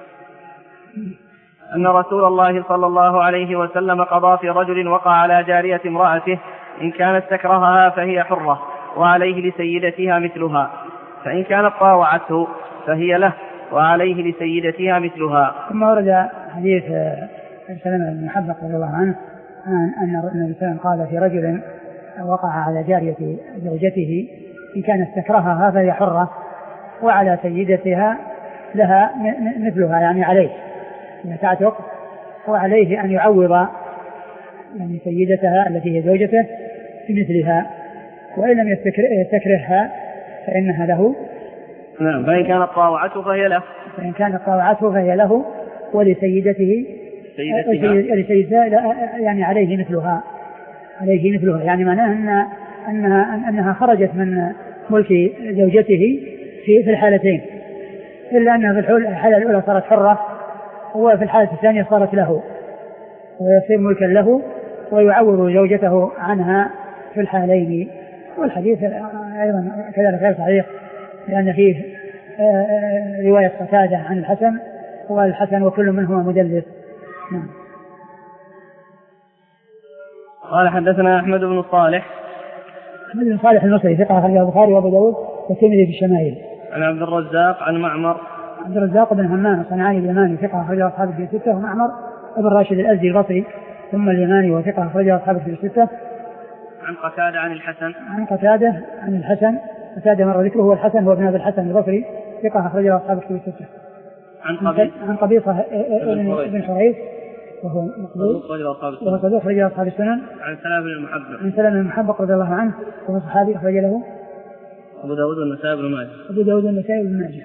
أن رسول الله صلى الله عليه وسلم قضى في رجل وقع على جارية امرأته إن كانت تكرهها فهي حرة وعليه لسيدتها مثلها فإن كانت طاوعته فهي له وعليه لسيدتها مثلها. ثم ورد حديث سلمة بن المحبق رضي الله عنه أن النبي صلى الله عليه وسلم قال في رجل وقع على جارية زوجته إن كانت تكرهها فهي حرة وعلى سيدتها لها مثلها يعني عليه إذا تعتق وعليه أن يعوض يعني سيدتها التي هي زوجته بمثلها وإن لم يستكرهها فإنها له. نعم. فإن كانت طاوعته فهي له فإن كانت طاوعته فهي له ولسيدته سيدتها يعني عليه مثلها عليه مثلها يعني معناه أن أنها أنها خرجت من ملك زوجته في في الحالتين إلا أنها في الحالة الأولى صارت حرة وفي الحالة الثانية صارت له ويصير ملكا له ويعوض زوجته عنها في الحالين. والحديث أيضا كذلك غير صحيح لأن فيه رواية قتادة عن الحسن والحسن وكل منهما مدلس. نعم. قال حدثنا أحمد بن صالح. أحمد بن صالح المصري ثقة أخرجه البخاري وأبو داود والترمذي في الشمائل. عن عبد الرزاق عن معمر. عبد الرزاق بن همام الصنعاني اليماني ثقة أخرجه أصحاب في الستة ومعمر ابن راشد الأزدي البصري ثم اليماني وثقة أخرجه أصحاب في الستة. عن قتادة عن الحسن. عن قتادة عن الحسن قتادة مر ذكره هو الحسن هو ابن أبي الحسن البصري ثقة أخرجه أصحاب في الستة. عن قبيصة عن قبيصة بن حريث وهو مقبول وهو صدوق أخرجه أصحاب السنن. عن سلمة بن المحبق. عن سلمة بن المحبق رضي الله عنه وهو صحابي أخرج له أبو داود والنسائي بن ماجه. أبو داود والنسائي بن ماجه.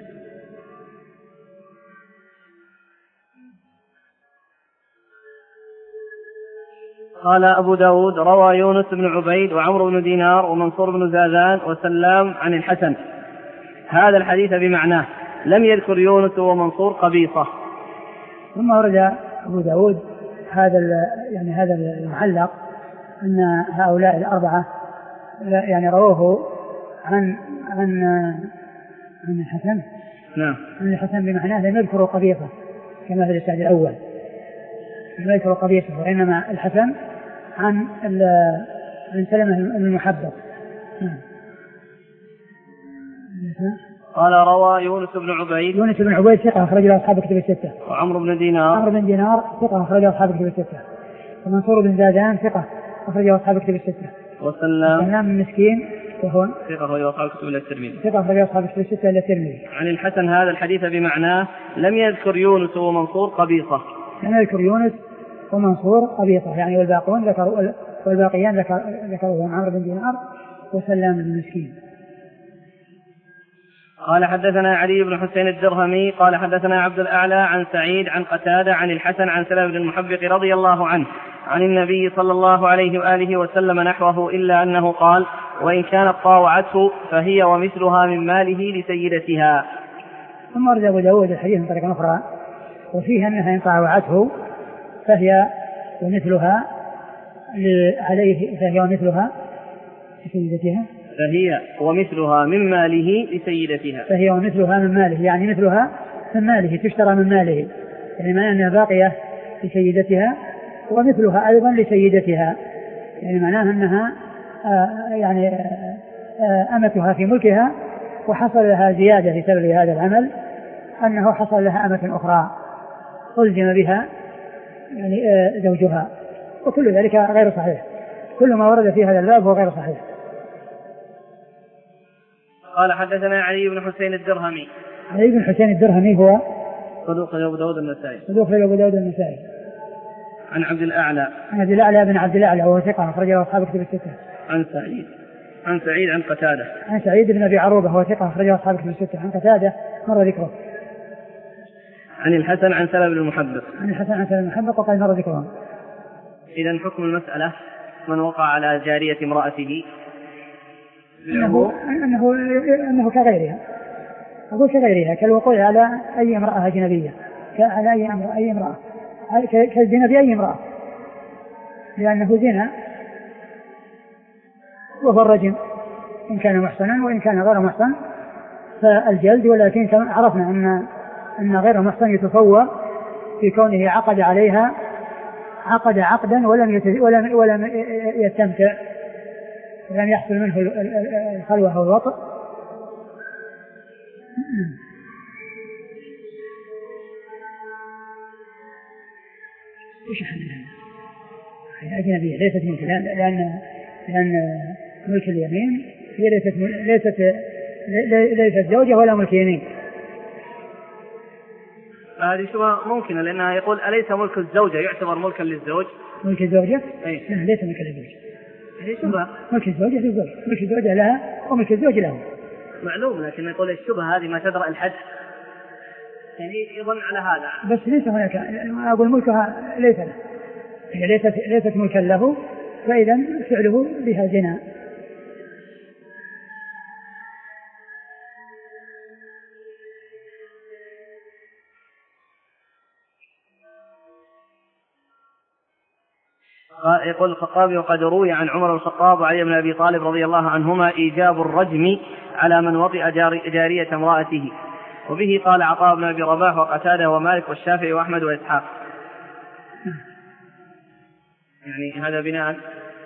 قال أبو داود روى يونس بن عبيد وعمر بن دينار ومنصور بن زازان وسلام عن الحسن هذا الحديث بمعناه لم يذكر يونس ومنصور قبيصة. ثم ورد أبو داود هذا يعني هذا المعلق أن هؤلاء الأربعة يعني رووه عن عن عن الحسن. نعم. عن الحسن بمعناه لم يذكروا قبيصة كما في الإسناد الأول لم يذكروا قبيصة وإنما الحسن عن عن سلمة المحبب. نعم. قال روى يونس بن عبيد. يونس بن عبيد ثقة أخرج له أصحاب الكتب الستة. وعمر بن دينار. عمرو بن دينار ثقة أخرج له أصحاب الكتب الستة. ومنصور بن زادان ثقة أخرج له أصحاب الكتب الستة. وسلام. سلام المسكين وهو ثقة أخرج له أصحاب الكتب إلا الترمذي. ثقة أخرج له أصحاب الكتب الستة إلا الترمذي. عن الحسن هذا الحديث بمعناه لم يذكر يونس ومنصور قبيصة. لم يذكر يونس ومنصور قبيصة يعني والباقون ذكروا والباقيان ذكر ذكروا عمرو بن دينار وسلام المسكين. قال حدثنا علي بن حسين الدرهمي قال حدثنا عبد الأعلى عن سعيد عن قتادة عن الحسن عن سلمة بن المحبق رضي الله عنه عن النبي صلى الله عليه وآله وسلم نحوه إلا أنه قال وإن كانت طاوعته فهي ومثلها من ماله لسيدتها. ثم ورد أبو داود الحديث من طريقة أخرى وفيها أنها إن طاوعته فهي ومثلها عليه فهي ومثلها لسيدتها فهي ومثلها من ماله لسيدتها فهي ومثلها من ماله يعني مثلها من ماله تشترى من ماله يعني معناه أنها باقية لسيدتها ومثلها أيضا لسيدتها يعني معناه أنها آه يعني آه أمتها في ملكها وحصل لها زيادة بسبب هذا العمل أنه حصل لها أمة أخرى ألزم بها يعني آه زوجها وكل ذلك غير صحيح. كل ما ورد في هذا الباب هو غير صحيح. قال حدثنا علي بن حسين الدرهمي. علي بن حسين الدرهمي هو صدوق أبو داود النسائي. صدوق أبو داود النسائي. عن عبد الأعلى. عن عبد الأعلى بن عبد الأعلى وهو ثقة أخرجه أصحاب كتب الستة. عن سعيد. عن سعيد عن قتادة. عن سعيد بن أبي عروبة وهو ثقة أخرجه أصحاب كتب الستة. عن قتادة مر ذكره. عن الحسن عن سلمة بن المحبق. عن الحسن عن سلمة بن المحبق وقال مر ذكره. إذن حكم المسألة من وقع على جارية امرأته أنه, أنه, أنه كغيرها أقول كغيرها كالوقوع على أي امرأة أجنبية على أي امرأة, أي امرأة كالزنا بأي امرأة لأنه زنا وهو الرجم إن كان محسنا وإن كان غير محسن فالجلد ولكن عرفنا أن, أن غير محسن يتفوى في كونه عقد عليها عقد عقدا ولم ولم ولم يستمتع ولم يحصل منه الخلوة أو الوطء. ايش حلها؟ هي أجنبية ليست ملك لأن لأن ملك اليمين هي ليست ليست ليست زوجة ولا ملك يمين. هذه شبهة ممكنة لأنها يقول أليس ملك الزوجة يعتبر ملكا للزوج؟ ملك الزوجة؟ أي. لا ليس ملك الزوجة. هذه شبهة. ملك الزوجة للزوج، ملك الزوجة لها وملك الزوج له. معلوم لكن يقول الشبهة هذه ما تدرأ الحد يعني يظن على هذا. بس ليس هناك أقول ملكها ليس له هي ليست ليست ملكا له فإذا فعله بها زنا. يقول الخطابي وقد روي عن عمر بن الخطاب وعلي بن أبي طالب رضي الله عنهما إيجاب الرجم على من وطئ جارية امرأته وبه قال عطاء بن أبي رباح وقتادة ومالك والشافعي وأحمد وإسحاق. يعني هذا بناء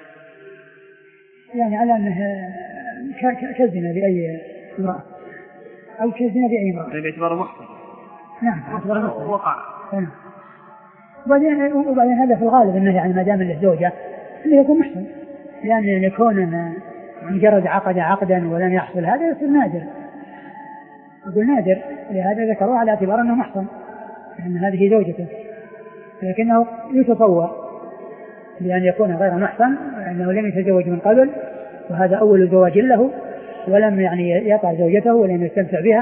يعني على أنه كالزنا بأي امرأة أو كالزنا بأي امرأة يعني باعتبار محصن. نعم باعتبار محصن وقع. نعم. وبعدين, وبعدين هذا في الغالب أنه يعني ما دام له زوجة أنه يكون محسن لأن يعني يكون مجرد عقد عقدا ولم يحصل هذا يصير نادر. أقول نادر لهذا ذكروا على اعتبار أنه محسن لأن هذه زوجته لكنه يتطوع لأن يكون غير محسن لأنه لم يتزوج من قبل وهذا أول زواج له ولم يعني يطع زوجته ولم يستمتع بها.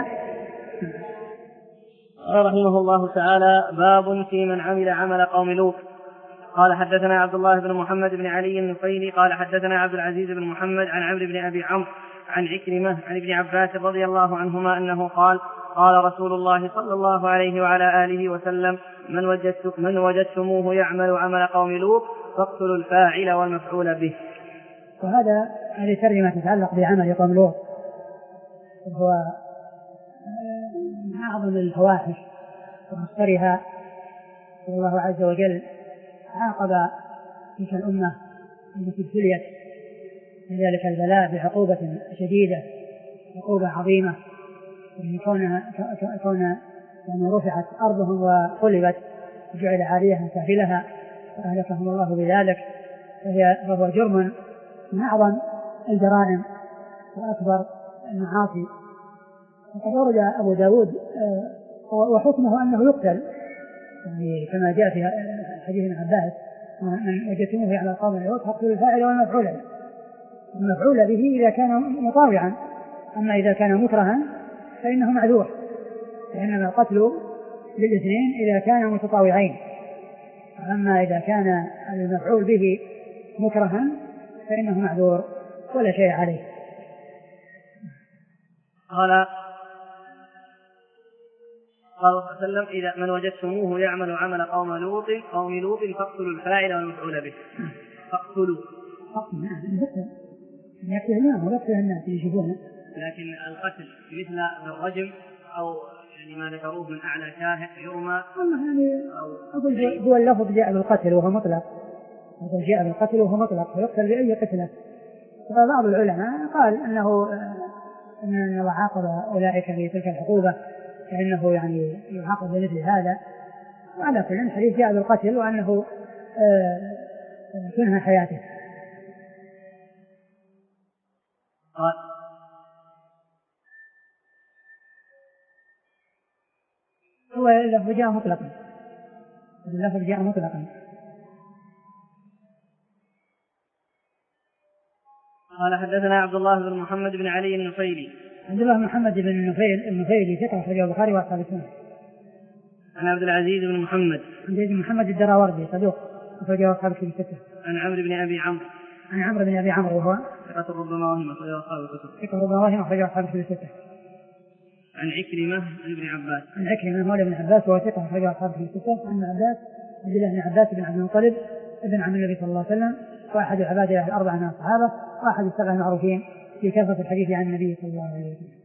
رحمه الله تعالى. باب في من عمل عمل قوم لوط. قال حدثنا عبد الله بن محمد بن علي النفيلي قال حدثنا عبد العزيز بن محمد عن عمرو بن أبي عمرو عن عكرمة عن ابن عباس رضي الله عنهما أنه قال قال رسول الله صلى الله عليه وعلى آله وسلم من, وجدت من وجدتموه يعمل عمل قوم لوط فاقتلوا الفاعل والمفعول به. وهذا هذه ترجمة تتعلق بعمل قوم لوط وهو من أعظم الفواحش ومصدرها. والله عز وجل عاقب تلك الأمة التي ابتليت بذلك البلاء بعقوبة شديدة عقوبة عظيمة كونها كون يعني رفعت أرضهم وقلبت وجعل عاليها سافلها فأهلكهم الله بذلك. فهو جرم من أعظم الجرائم وأكبر المعاصي. وقد ورد أبو داود وحكمه أنه يقتل يعني كما جاء في حديث ابن عباس من وجدتموه على قوم لوط فاقتلوا الفاعل والمفعول به. المفعول به إذا كان مطاوعا أما إذا كان مكرها فإنه معذور، لأن القتل للاثنين إذا كان متطاوعين، أما إذا كان المفعول به مكرها فإنه معذور ولا شيء عليه. قال قال صلى الله عليه وسلم: إذا من وجدتموه يعمل عمل قوم لوط قوم لوط فاقتلوا الفاعل والمفعول به. فاقتلوا يقتل الناس ويقتل الناس يشوفونه. لكن القتل مثل الرجم أو يعني ما ذكروه من أعلى شاهق يرمى. والله يعني أقول هو اللفظ جاء بالقتل وهو مطلق، أقول جاء بالقتل وهو مطلق فيقتل بأي قتله. فبعض العلماء قال أنه أن الله عاقب أولئك في تلك العقوبة فإنه يعني يعاقب بمثل هذا. وعلى كل الحديث جاء بالقتل وأنه تنهى حياته. قال هو اللفظ جاء مطلقا، اللفظ جاء مطلقا. قال حدثنا عبد الله بن محمد بن علي النفيلي. عبد الله بن محمد بن النفيل النفيلي ثقة أخرجه البخاري وأصحاب السنن. عن عبد العزيز بن محمد. عن عبد محمد الدراوردي صدوق أخرجه أصحاب الكتب الستة. عن عمرو بن أبي عمرو. عن عمرو بن أبي عمرو وهو ثقة ربما وهم أخرجه أصحاب الكتب. ثقة ربما وهم أخرجه أصحاب الكتب الستة. عن عكرمة عن ابن عباس. عن عكرمة مولى ابن عباس وهو ثقة أخرجه أصحاب الكتب الستة. عن عباس عبد الله بن عباس بن عبد المطلب ابن عم النبي صلى الله عليه وسلم وأحد العبادة الأربعة من الصحابة وأحد السبع المعروفين في كثرة الحديث عن النبي صلى الله عليه وسلم.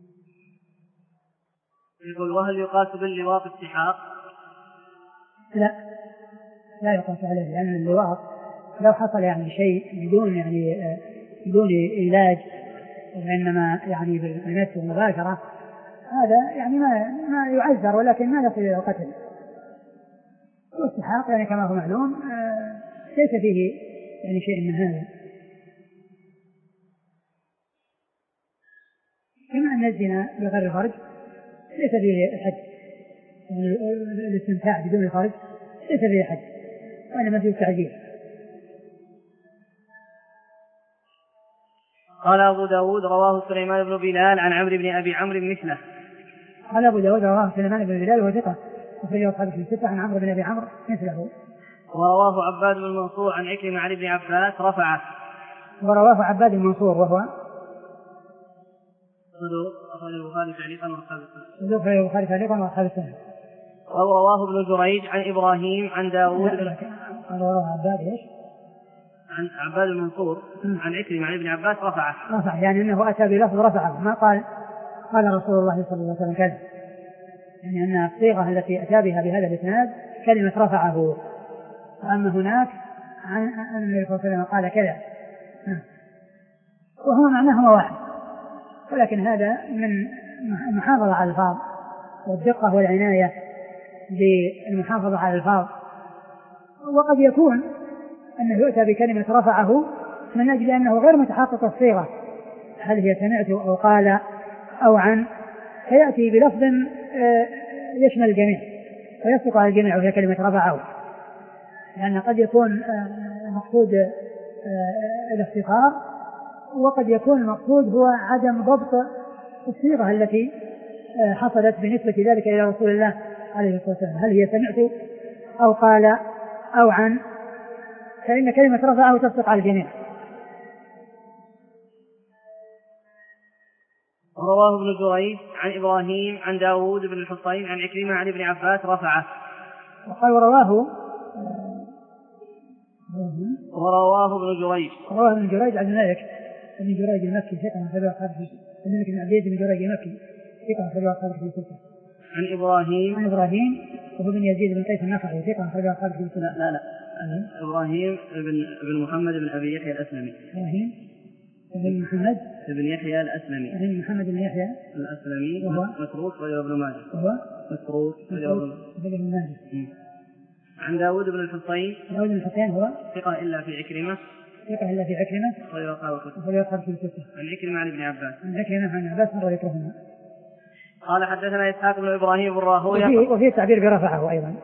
يقول: وهل يقاس باللواط السحاق؟ لا لا يقاس عليه، لأن اللواط لو حصل يعني شيء بدون يعني بدون علاج وإنما يعني بالمس والمباشرة هذا يعني ما ما يعذر ولكن ما يصل إلى القتل. والسحاق يعني كما هو معلوم ليس فيه يعني شيء من هذا، كما أن الزنا بغير فرج ليس فيه حد، الاستمتاع بدون فرج ليس فيه حد وإنما فيه تعجيل. قال أبو داود: رواه سليمان بن بلال عن عمرو بن أبي عمرو مثله. قال أبو داود: رواه سليمان بن بلال وهو ثقة أخرجه أصحاب الكتب الستة عن عمرو بن أبي عمرو مثله. ورواه عباد بن منصور عن عكرمة عن ابن عباس رفعه. ورواه عباد بن منصور وهو صدوق أخرجه البخاري تعليقا وأصحاب السنن. صدوق أخرجه البخاري تعليقا وأصحاب السنن. ورواه ابن جريج عن إبراهيم عن داود. قال رواه عباد إيش؟ عن عباد المنصور عن عكرمة عن ابن عباس رفعه. رفع يعني أنه أتى بلفظ رفعه، ما قال قال رسول الله صلى الله عليه وسلم كذا، يعني أن الصيغة التي أتى بها بهذا الإسناد كلمة رفعه، وأما هناك عن أن النبي صلى الله عليه وسلم قال كذا، وهو معناهما واحد، ولكن هذا من المحافظة على الألفاظ والدقة والعناية بالمحافظة على الألفاظ. وقد يكون أنه يؤتى بكلمة رفعه من أجل أنه غير متحقق الصيغة، هل هي سمعت أو قال أو عن، فيأتي بلفظ يشمل الجميع ويصدق على الجميع وهي كلمة رفعه، لأن قد يكون مقصود الاختصار وقد يكون المقصود هو عدم ضبط الصيغة التي حصلت بنسبة ذلك إلى رسول الله عليه الصلاة والسلام، هل هي سمعت أو قال أو عن، فإن كلمة رفعه تصدق على الجميع. ورواه ابن جريج عن إبراهيم عن داود بن الحصين عن عكرمة عن ابن عباس رفعه. وقال ورواه ورواه ابن جريج ورواه ابن جريج عن الملك ابن جريج المكي ثقة أخرجه أصحاب الكتب، الملك بن عبيد بن جريج المكي ثقة أخرجه أصحاب الكتب. عن إبراهيم عن إبراهيم وهو بن يزيد بن قيس النخعي ثقة أخرجه أصحاب الكتب. لا لا لا إبراهيم بن بن محمد بن أبي يحيى الأسلمي. إبراهيم بن محمد بن يحيى الأسلمي. بن محمد بن يحيى الأسلمي وهو مسروق وجه ابن ماجه. وهو مسروق وجه ابن ماجه. عن داود بن الحصين. داود بن الحصين هو ثقة إلا في عكرمة. ثقة إلا في عكرمة. وغير قاوة. وغير قاوة الكتب. عن عكرمة عن ابن عباس. عن عكرمة عن عباس مر ذكرهما. قال حدثنا إسحاق بن إبراهيم بن راهويه. وفي وفي تعبير برفعه أيضا.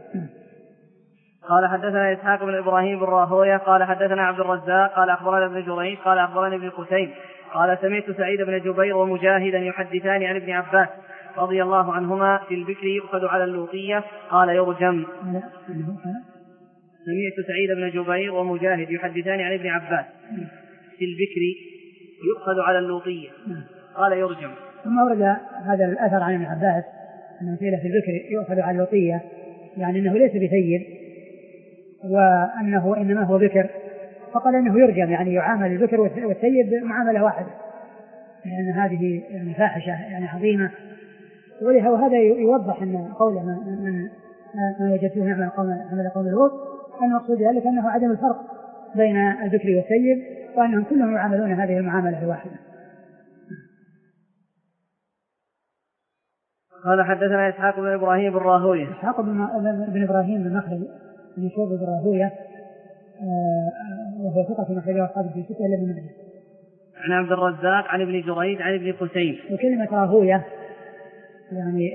قال حدثنا إسحاق بن إبراهيم بن راهويه قال حدثنا عبد الرزاق قال أخبرنا ابن جريج قال أخبرني ابن قتيم قال سمعت سعيد بن جبير ومجاهدا يحدثان عن ابن عباس رضي الله عنهما في البكر يؤخذ على اللوطية قال يرجم. سمعت سعيد بن جبير ومجاهد يحدثان عن ابن عباس في البكر يؤخذ على اللوطية قال يرجم. ثم ورد هذا الأثر عن ابن عباس أنه قيل في البكر يؤخذ على اللوطية، يعني أنه ليس بثيب وأنه إنما هو بكر، فقال أنه يرجم، يعني يعامل البكر والثيب معاملة واحدة، لأن هذه فاحشة يعني عظيمة. وهذا يوضح أن قول من ما وجدته نعمل عمل قوم لوط أن مقصود ذلك أنه عدم الفرق بين البكر والثيب، وأنهم كلهم يعاملون هذه المعاملة الواحدة. قال حدثنا إسحاق بن إبراهيم بن راهوية. إسحاق بن إبراهيم بن مخلد بن شعبة بن راهوية وهو ثقة في مخرج أصحاب في ستة إلا بن ماجه. عن عبد الرزاق عن ابن جريج عن ابن قسيم. وكلمة راهوية يعني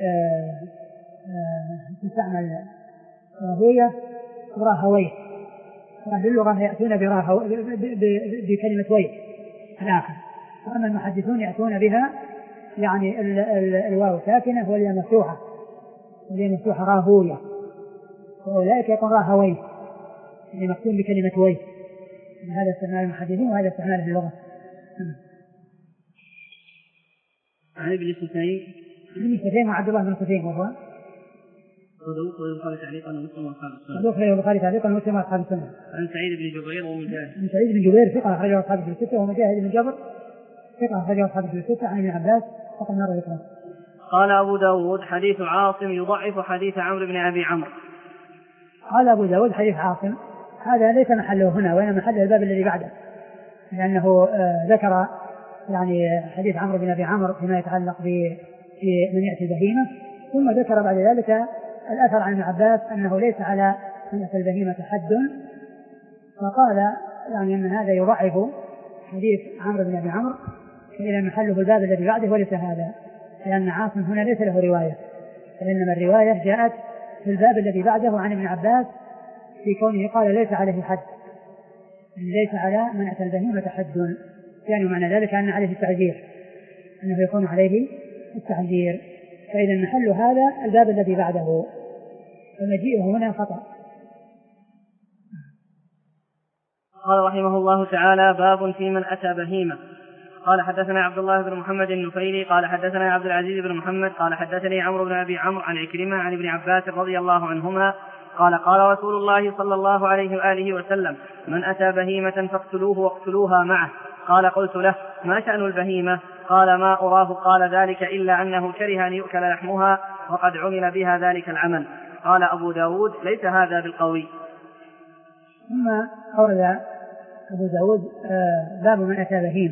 تستعمل راهوية راهويه، أهل اللغة يأتون براهو بكلمة ويه الآخر، وأما المحدثون يأتون بها يعني ال ال الواو ساكنة والياء مفتوحة، والياء مفتوحة راهوية، وأولئك يكون راهويه يعني مكتوب بكلمة ويه. هذا استعمال المحدثين وهذا استعمال اللغة. عن ابن قسيم. ابن قسيم وعبد الله بن قسيم وهو صدوق البخاري تعليقا ومسلم واصحاب السنة. صدوق البخاري تعليقا ومسلم واصحاب السنة. عن سعيد بن جبير ومجاهد. عن سعيد بن جبير ثقة أخرجه أصحاب الستة، ومجاهد بن جبر ثقة أخرجه أصحاب الستة عن ابن عباس فقد مر ذكره. قال أبو داود حديث عاصم يضعف حديث عمرو بن أبي عمرو. قال أبو داود حديث عاصم هذا ليس محله هنا وإنما محل الباب الذي بعده، لأنه آه ذكر يعني حديث عمرو بن أبي عمرو فيما يتعلق بمن يأتي البهيمة، ثم ذكر بعد ذلك الأثر عن ابن عباس أنه ليس على من يأتي البهيمة حد، فقال يعني أن هذا يضعف حديث عمرو بن أبي عمرو، فإذا محله الباب الذي بعده وليس هذا، لأن عاصم هنا ليس له رواية، فإنما الرواية جاءت في الباب الذي بعده عن ابن عباس في كونه قال ليس عليه حد، ليس على من أتى البهيمة حد، يعني معنى ذلك أن عليه التعزير، أنه يكون عليه التعزير، فإذا محل هذا الباب الذي بعده، فمجيئه هنا خطأ. قال رحمه الله تعالى باب في من أتى بهيمة. قال حدثنا عبد الله بن محمد النفيلي قال حدثنا عبد العزيز بن محمد قال حدثني عمرو بن أبي عمرو عن عكرمة عن ابن عباس رضي الله عنهما قال قال رسول الله صلى الله عليه وآله وسلم من أتى بهيمة فاقتلوه واقتلوها معه. قال قلت له ما شأن البهيمة؟ قال ما أراه قال ذلك إلا أنه كره أن يؤكل لحمها وقد عمل بها ذلك العمل. قال أبو داود ليس هذا بالقوي. ثم أورد أبو داود باب من أتى بهيمة،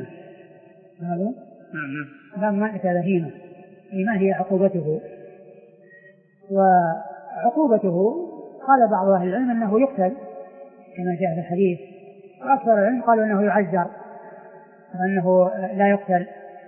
باب من أتى بهيمة ما هي عقوبته؟ وعقوبته قال بعض أهل العلم أنه يقتل كما جاء في الحديث، وأكثر العلم قالوا أنه يعزر وأنه لا يقتل،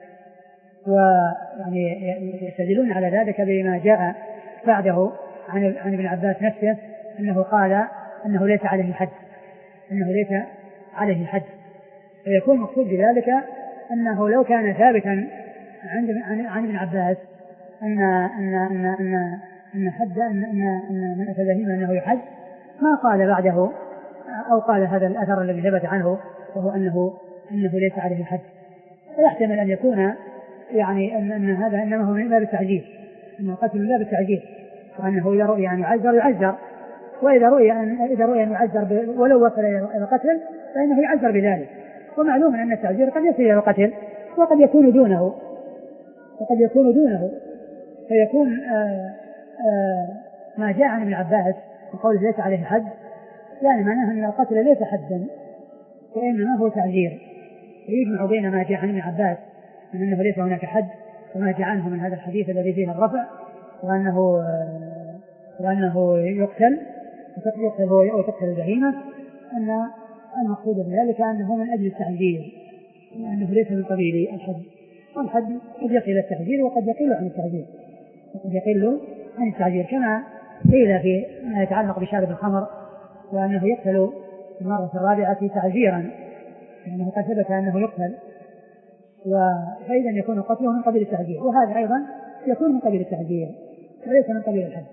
ويعني يستدلون على ذلك بما جاء بعده عن عن ابن عباس نفسه أنه قال أنه ليس عليه حد، أنه ليس عليه حد، فيكون مقصود بذلك أنه لو كان ثابتا عند عن ابن عباس أن أن أن أن أن حد أن أن من أتى بهيمة أنه يحد ما قال بعده أو قال هذا الأثر الذي ثبت عنه وهو أنه أنه ليس عليه حد، فيحتمل أن يكون يعني أن, أن هذا إنما هو من باب التعجيل، أنه قتل من باب التعجيل، وأنه إذا رؤي أن يعذر يعذر، وإذا رؤي أن إذا رؤي أن يعذر ولو وصل إلى القتل فإنه يعذر بذلك. ومعلوم أن التعذير قد يصل إلى القتل وقد يكون دونه وقد يكون دونه فيكون آآ آآ ما جاء عن ابن عباس وقوله ليس عليه حد يعني معناه أن القتل ليس حدا وإنما هو تعذير، ويجمع بين ما جاء عن ابن عباس من أنه ليس هناك حد وما جاء عنه من هذا الحديث الذي فيه الرفع وأنه وأنه يقتل يقتل هو وتقتل البهيمة، أن المقصود بذلك أنه من أجل التعذير وأنه ليس من قبيل الحد، والحد قد يقل التعذير وقد يقل عن التعذير وقد يقل عن التعذير كما قيل في ما يتعلق بشارب الخمر وأنه يقتل المرة الرابعة تعذيرا، لأنه قد ثبت أنه يقتل فإذا يكون قتله من قبيل التعجيل، وهذا أيضا يكون من قبيل التعجيل وليس من قبيل الحد.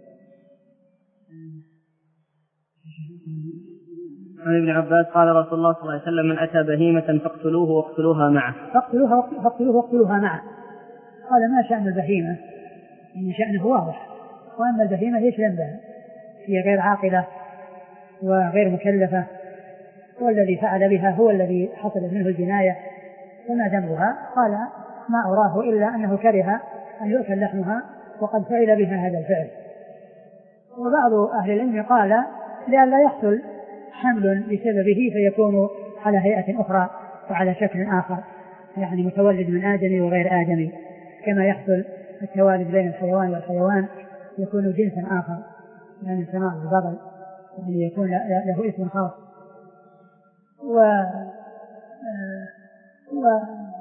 عن ابن عباس قال رسول الله صلى الله عليه وسلم: من أتى بهيمة فاقتلوه واقتلوها معه. فاقتلوها فاقتلوه واقتلوها معه. قال: ما شأن البهيمة؟ إن شأنه واضح، وأما البهيمة ليش ذنبها؟ هي غير عاقلة وغير مكلفة، والذي فعل بها هو الذي حصلت منه الجناية، فما ذنبها؟ قال: ما أراه إلا أنه كره أن يؤكل لحمها وقد فعل بها هذا الفعل. وبعض أهل العلم قال: لئلا يحصل حمل بسببه فيكون على هيئة أخرى وعلى شكل آخر، يعني متولد من آدمي وغير آدمي، كما يحصل التوالد بين الحيوان والحيوان يكون جنسا آخر، يعني صناع البغل يعني يكون له اسم خاص. و و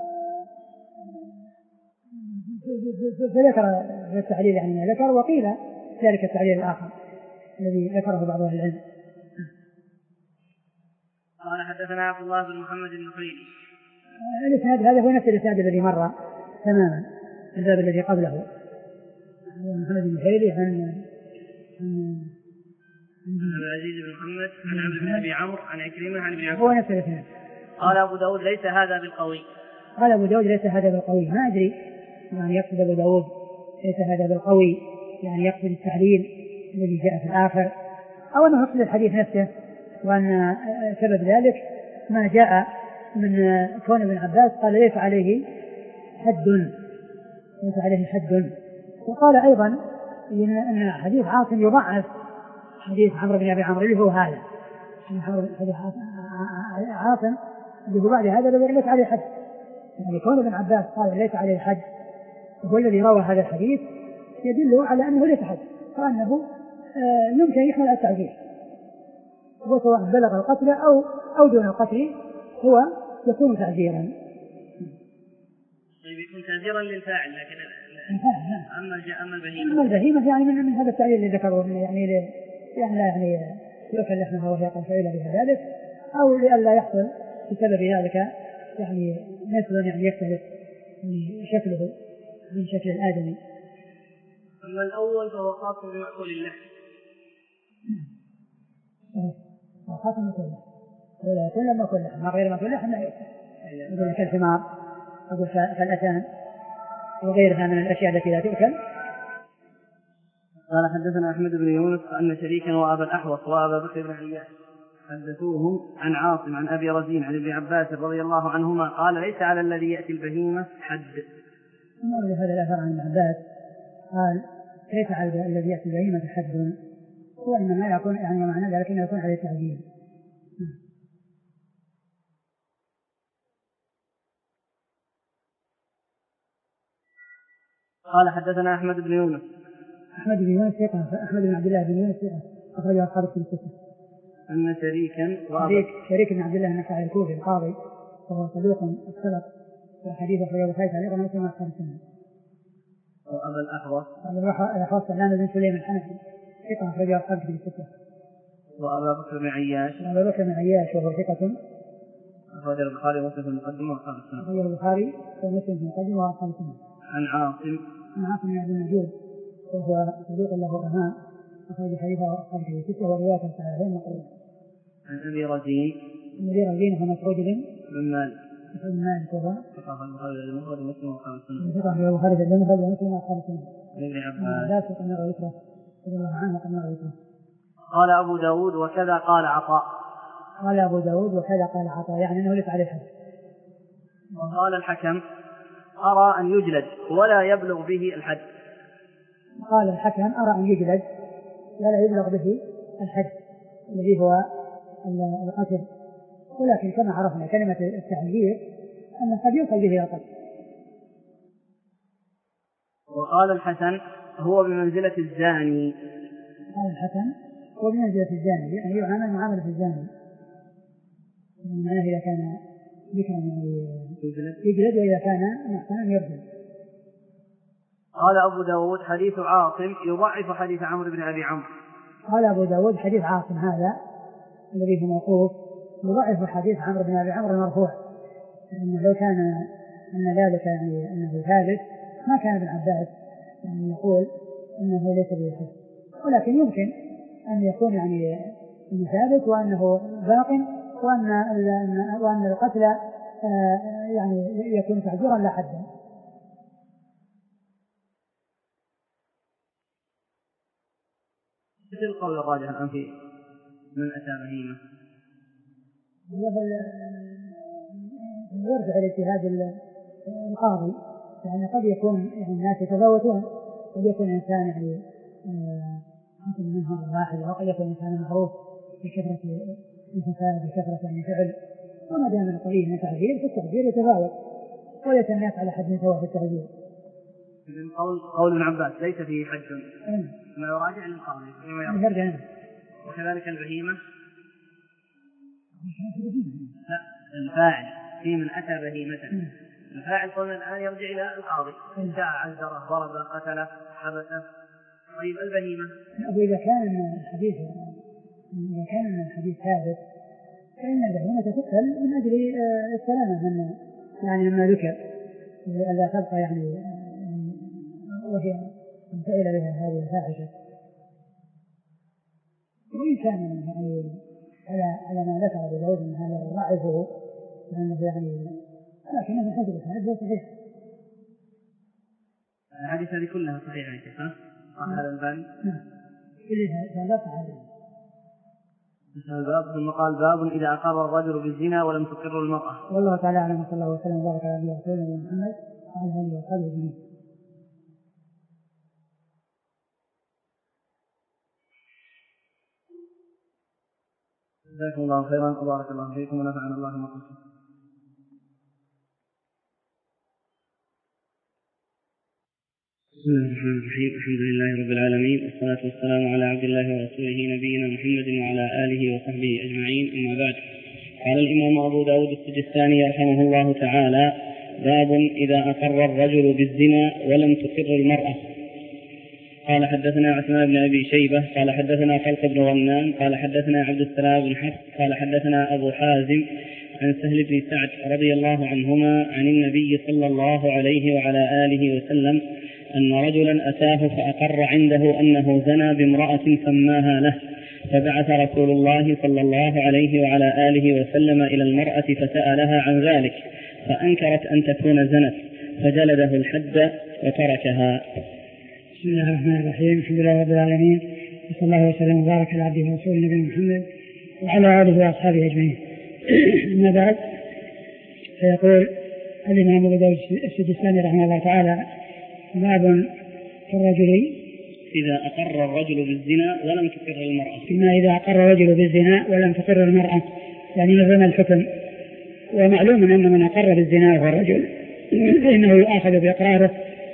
فذكر التعليل يعني ما ذكر، وقيل ذلك التعليل الآخر الذي ذكره بعض أهل العلم. قال: حدثنا عبد الله بن محمد النخيلي. الإسناد هذا هو نفس الإسناد الذي مر تماما الباب الذي قبله، محمد النخيلي عن عن العزيز بن محمد عن عبد بن أبي عمرو عن عكرمة عن ابن عباس. هو نفس الإسناد. قال أبو داود: ليس هذا بالقوي. قال أبو داود: ليس هذا بالقوي. ما أدري يعني يقصد أبو داود ليس هذا بالقوي، يعني يقصد التعليل الذي جاء في الآخر، أو أنه يقصد الحديث نفسه، وأن سبب ذلك ما جاء من كون ابن عباس قال: ليس عليه حد، ليس عليه حد. وقال أيضا أن حديث عاصم يضعف حديث عمرو بن أبي عمرو اللي هو هذا، حديث عاصم اللي هو بعد هذا الذي ليس عليه حد. يعني كون ابن عباس قال ليس عليه حد هو الذي روى هذا الحديث يدل على أنه ليس حد، وأنه يمكن يحمل التعجيل، وسواء بلغ القتل أو أو دون القتل هو يكون تعزيرا. طيب يكون تعزيرا للفاعل، لكن أما أما البهيمة أما البهيمة يعني من, من هذا التعليل اللي ذكره، يعني يعني لا يعني يؤكل لحمها وهي قد فعل بها ذلك، أو لئلا يحصل بسبب ذلك يعني مثل يعني يختلف شكله من شكل الآدمي. أما الأول فهو خاص بمأكل اللحم. خاص بمأكل اللحم، ولا يكون لما أكل لحم، ما غير ما أكل لحم لا يكون، مثل كالحمار أو كالأتان وغيرها من الأشياء التي لا تؤكل. قال: حدثنا أحمد بن يونس أن شريكا وأبا الأحوص وأبا بكر بن عياش حدثوهم عن عاصم عن أبي رزين عن ابن عباس رضي الله عنهما قال: ليس على الذي يأتي البهيمة حد. نقول هذا الأثر عن ابن عباس قال: ليس على الذي يأتي البهيمة حد، وإنما يكون يعني معنى ذلك أنه يكون عليه تعجيل. قال: حدثنا أحمد بن يونس. أحمد بن يونس ثقة، أحمد بن عبد الله بن يونس ثقة، أخرج أصحاب الكتب الستة. أن شريكا شريك شريك بن عبد الله النخعي الكوفي القاضي، وهو صدوق السبق، وحديث أخرجه البخاري تعليقا ومسلم أصحاب السنة. وأبا الأحوص الأحوص سلمان بن سليم الحنفي ثقة، أخرج أصحاب الكتب الستة. وأبا بكر بن عياش وأبا بكر بن عياش وهو ثقة، أخرج البخاري ومسلم في المقدمة وأصحاب السنة. أخرج البخاري ومسلم في المقدمة وأصحاب السنة. عن عاصم عن عاصم بن عبد المجيد وهو صدوق له أوهام، أخرج حديثه أصحاب الكتب الستة ورواية صحيحين مقروءة. عن أبي رزين عن أبي رزين هو مسعود بن مالك بن مالك وهو ثقة البخاري المفرد ومسلم وأصحاب السنة. ثقة في البخاري المفرد ومسلم وأصحاب السنة. عن ابن عباس وقد نرى ذكره رضي الله عنه وقد نرى ذكره. قال أبو داود: وكذا قال عطاء. قال أبو داود: وكذا قال عطاء، يعني أنه ليس عليه حد. وقال الحكم: أرى أن يجلد ولا يبلغ به الحد. قال الحكم: أرى أن يجلد ولا يبلغ به الحد الذي هو القتل، ولكن كما عرفنا كلمة التعزير أن قد يوصل به القتل. وقال الحسن: هو بمنزلة الزاني. قال الحسن: هو بمنزلة الزاني، يعني يعامل معاملة الزاني، يعني إذا كان ذكرا يجلد، وإذا كان محسنا يرجم. قال أبو داود: حديث عاصم يضعف حديث عمرو بن أبي عمرو. قال أبو داود: حديث عاصم هذا الذي هو موقوف يضعف حديث عمرو بن أبي عمرو المرفوع، لأنه لو كان أن ذلك يعني أنه ثابت ما كان ابن عباس يعني يقول أنه ليس به حد، ولكن يمكن أن يكون يعني أنه ثابت وأنه باق وأن وأن القتل يعني يكون تعذيرا لا حدا. مثل القول الراجح الآن في من أتى بهيمة يرجع لاجتهاد القاضي، يعني قد يكون يعني الناس يتفاوتون، قد يكون إنسان يعني حصل منهم واحد، وقد يكون إنسان معروف بكثرة الفساد بكثرة يعني فعل، وما دام القليل من تعذير فالتعذير يتفاوت وليس الناس على حد سواء في التعذير. من قول قول ابن عباس ليس فيه حد ما يراجع للقاضي يرجع. وكذلك البهيمة لا الفاعل في من أتى بهيمة الفاعل قلنا الآن يرجع إلى القاضي إن شاء عزره ضربه قتله حبسه. طيب البهيمة وإذا كان الحديث إذا كان الحديث ثابت فإن البهيمة تقتل من أجل السلامة من يعني مما ذكر ألا تبقى يعني وهي فعل بها هذه الفاحشة. وإن كان يعني على على ما ذكر أبو داود من هذا يضعفه لأنه يعني لكن هذا الحديث هذا صحيح. الحديث هذه كلها صحيحة يا شيخ هذا الباب نعم كلها لا صحيح. الباب ثم قال باب إذا أقر الرجل بالزنا ولم تقر المرأة. والله تعالى أعلم وصلى الله وسلم وبارك على نبينا محمد وعلى آله وصحبه أجمعين. جزاكم الله خيرا وبارك الله فيكم ونفعنا الله ما قلتم. بسم الله الرحمن الرحيم. الحمد لله رب العالمين والصلاة والسلام على عبد الله ورسوله نبينا محمد وعلى آله وصحبه أجمعين. أما بعد، قال الإمام أبو داود السجستاني رحمه الله تعالى: باب إذا أقر الرجل بالزنا ولم تقر المرأة. قال حدثنا عثمان بن أبي شيبة قال حدثنا خلق بن غنام قال حدثنا عبد السلام بن حفص قال حدثنا أبو حازم عن سهل بن سعد رضي الله عنهما عن النبي صلى الله عليه وعلى آله وسلم أن رجلا أتاه فأقر عنده أنه زنى بامرأة سماها له، فبعث رسول الله صلى الله عليه وعلى آله وسلم إلى المرأة فسألها عن ذلك فأنكرت أن تكون زنت فجلده الحد وتركها. بسم الله الرحمن الرحيم. الحمد لله رب العالمين وصلى الله وسلم وبارك على عبده ورسوله نبينا محمد وعلى آله وأصحابه أجمعين. أما بعد، فيقول الإمام أبو داود السجستاني رحمه الله تعالى: باب في الرجل إذا أقر الرجل بالزنا ولم تقر المرأة. فيما إذا أقر الرجل بالزنا ولم تقر المرأة، يعني مثل الحكم. ومعلوم أن من أقر بالزنا هو الرجل فإنه يؤاخذ بإقراره،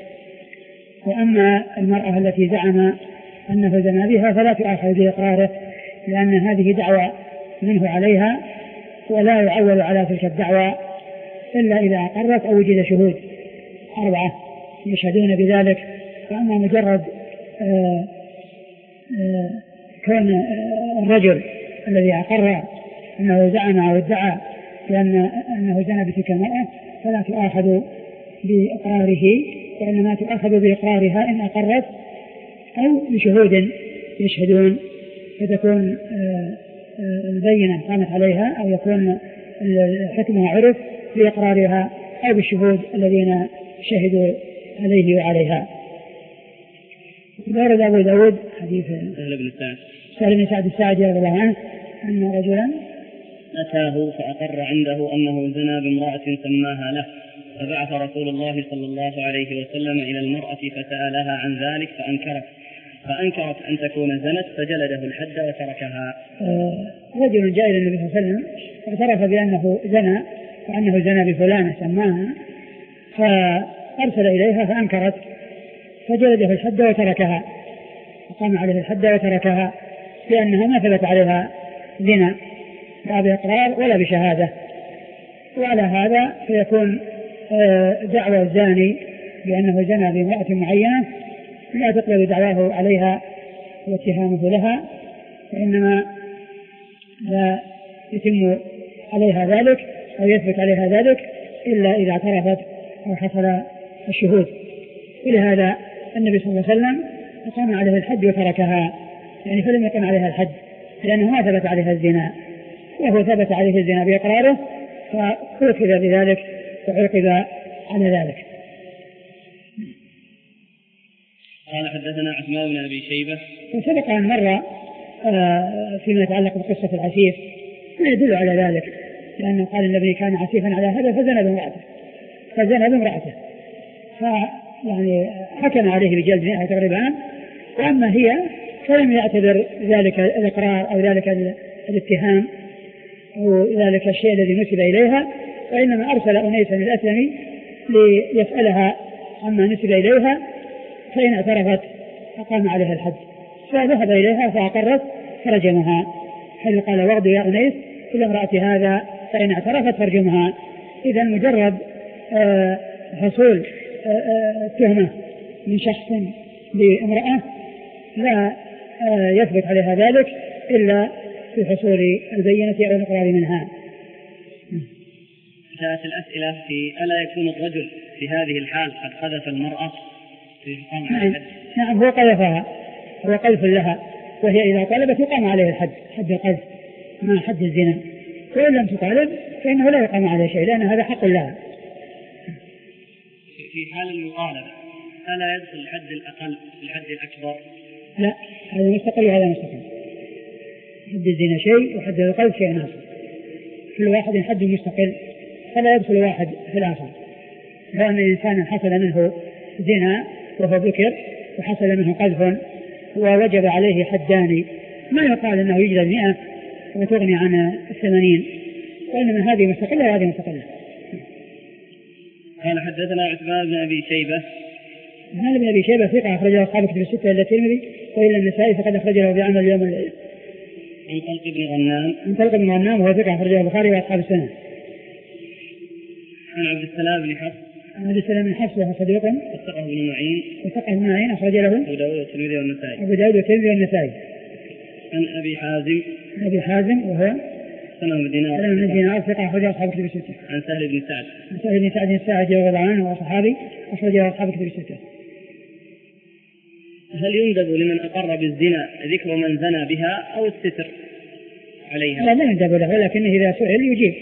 وأما المرأة التي زعم أنه زنى بها فلا تؤاخذ بإقراره، لأن هذه دعوة منه عليها ولا يعول على تلك الدعوة إلا إذا أقرت أو وجد شهود أربعة يشهدون بذلك. فأما مجرد آآ آآ كون الرجل الذي أقر أنه زعم أو ادعى لأن أنه زنى بتلك المرأة فلا تؤاخذ بإقراره، وإنما تؤاخذ بإقرارها إن أقرت أو بشهود يشهدون، فتكون البينة قامت عليها أو يكون حكمها عرف بإقرارها أو بالشهود الذين شهدوا عليه وعليها. ورد أبو داود حديث سهل بن سعد سهل بن سعد الساعدي رضي الله عنه أن رجلا أتاه فأقر عنده أنه زنى بامرأة سماها له، فبعث رسول الله صلى الله عليه وسلم إلى المرأة فسألها عن ذلك فأنكرت فأنكرت أن تكون زنت فجلده الحد وتركها. رجل جاء إلى النبي صلى الله عليه وسلم اعترف بأنه زنى وأنه زنى بفلانة سماها، فأرسل إليها فأنكرت فجلده الحد وتركها، وقام عليه الحد وتركها، لأنها ما ثبت عليها زنا لا بإقرار ولا بشهادة. وعلى هذا فيكون دعوى الزاني بأنه زنى بامرأة معينة لا تقبل دعواه عليها واتهامه لها، وإنما لا يتم عليها ذلك أو يثبت عليها ذلك إلا إذا اعترفت أو حصل الشهود. ولهذا النبي صلى الله عليه وسلم أقام عليه الحد وتركها، يعني فلم يقم عليها الحد لأنه ما ثبت عليها الزنا، وهو ثبت عليه الزنا بإقراره فأخذ بذلك وعوقب على ذلك. قال حدثنا عثمان بن أبي شيبة. وسبق أن مر فيما يتعلق بقصة العسيف ما يدل على ذلك، لأنه قال النبي كان عسيفا على هذا فزنى بامرأته فزنى بامرأته فيعني حكم عليه بجلد مئة تقريبا، وأما هي فلم يعتبر ذلك الإقرار أو ذلك الاتهام أو ذلك الشيء الذي نسب إليها، وإنما أرسل أنيسا الأسلمي ليسألها عما نسب إليها، فإن اعترفت أقام عليها الحد، فذهب إليها فأقرت فرجمها، حيث قال واغد يا أنيس إلى امرأة هذا فإن اعترفت فرجمها. إذا مجرد حصول تهمة من شخص لامرأة لا يثبت عليها ذلك إلا في حصول البينة أو الإقرار منها. جاءت الأسئلة في ألا يكون الرجل في هذه الحال قد قذف المرأة في يقام عليها الحد؟ نعم هو قذفها، هو قذف لها، وهي إذا طلبت يقام عليه الحد، حد القذف مع حد الزنا، وإن لم تطالب فإنه لا يقام عليه شيء لأن هذا حق لها. في حال المطالبة ألا يدخل الحد الأقل في الحد الأكبر؟ لا، هذا مستقل وهذا مستقل. حد الزنا شيء وحد القذف شيء آخر، كل واحد حد مستقل فلا يدخل واحد في الآخر. لأن الإنسان حصل منه زنا وهو ذكر وحصل منه قذف ووجب عليه حدان، ما يقال أنه يجلد مئة وتغني عن الثمانين، وإنما هذه مستقلة وهذه مستقلة. قال حدثنا عثمان بن أبي شيبة. عثمان بن أبي شيبة ثقة أخرجه أصحاب كتب الستة إلا الترمذي وإلا النسائي فقد أخرجه بعمل اليوم الليل. عن طلق بن غنام. عن طلق بن غنام وهو ثقة أخرجه البخاري وأصحاب السنة. عن عبد السلام بن حفص. عن عبد السلام بن حفص وهو صديق. وثقه بن معين. وثقه بن معين أخرج له أبو داود والترمذي والنسائي. أبو داود والترمذي والنسائي. عن أبي حازم. عن أبي حازم وهو سلام بن دينار. سلام بن دينار ثقة أخرجه أصحاب كتب الستة. عن سهل بن سعد. عن سهل بن سعد الساعدي رضي الله عنه وهو صحابي أخرجه أصحاب كتب الستة. هل يندب لمن أقر بالزنا ذكر من زنى بها أو الستر عليها؟ لا لا يندب له، ولكنه إذا سئل يجيب.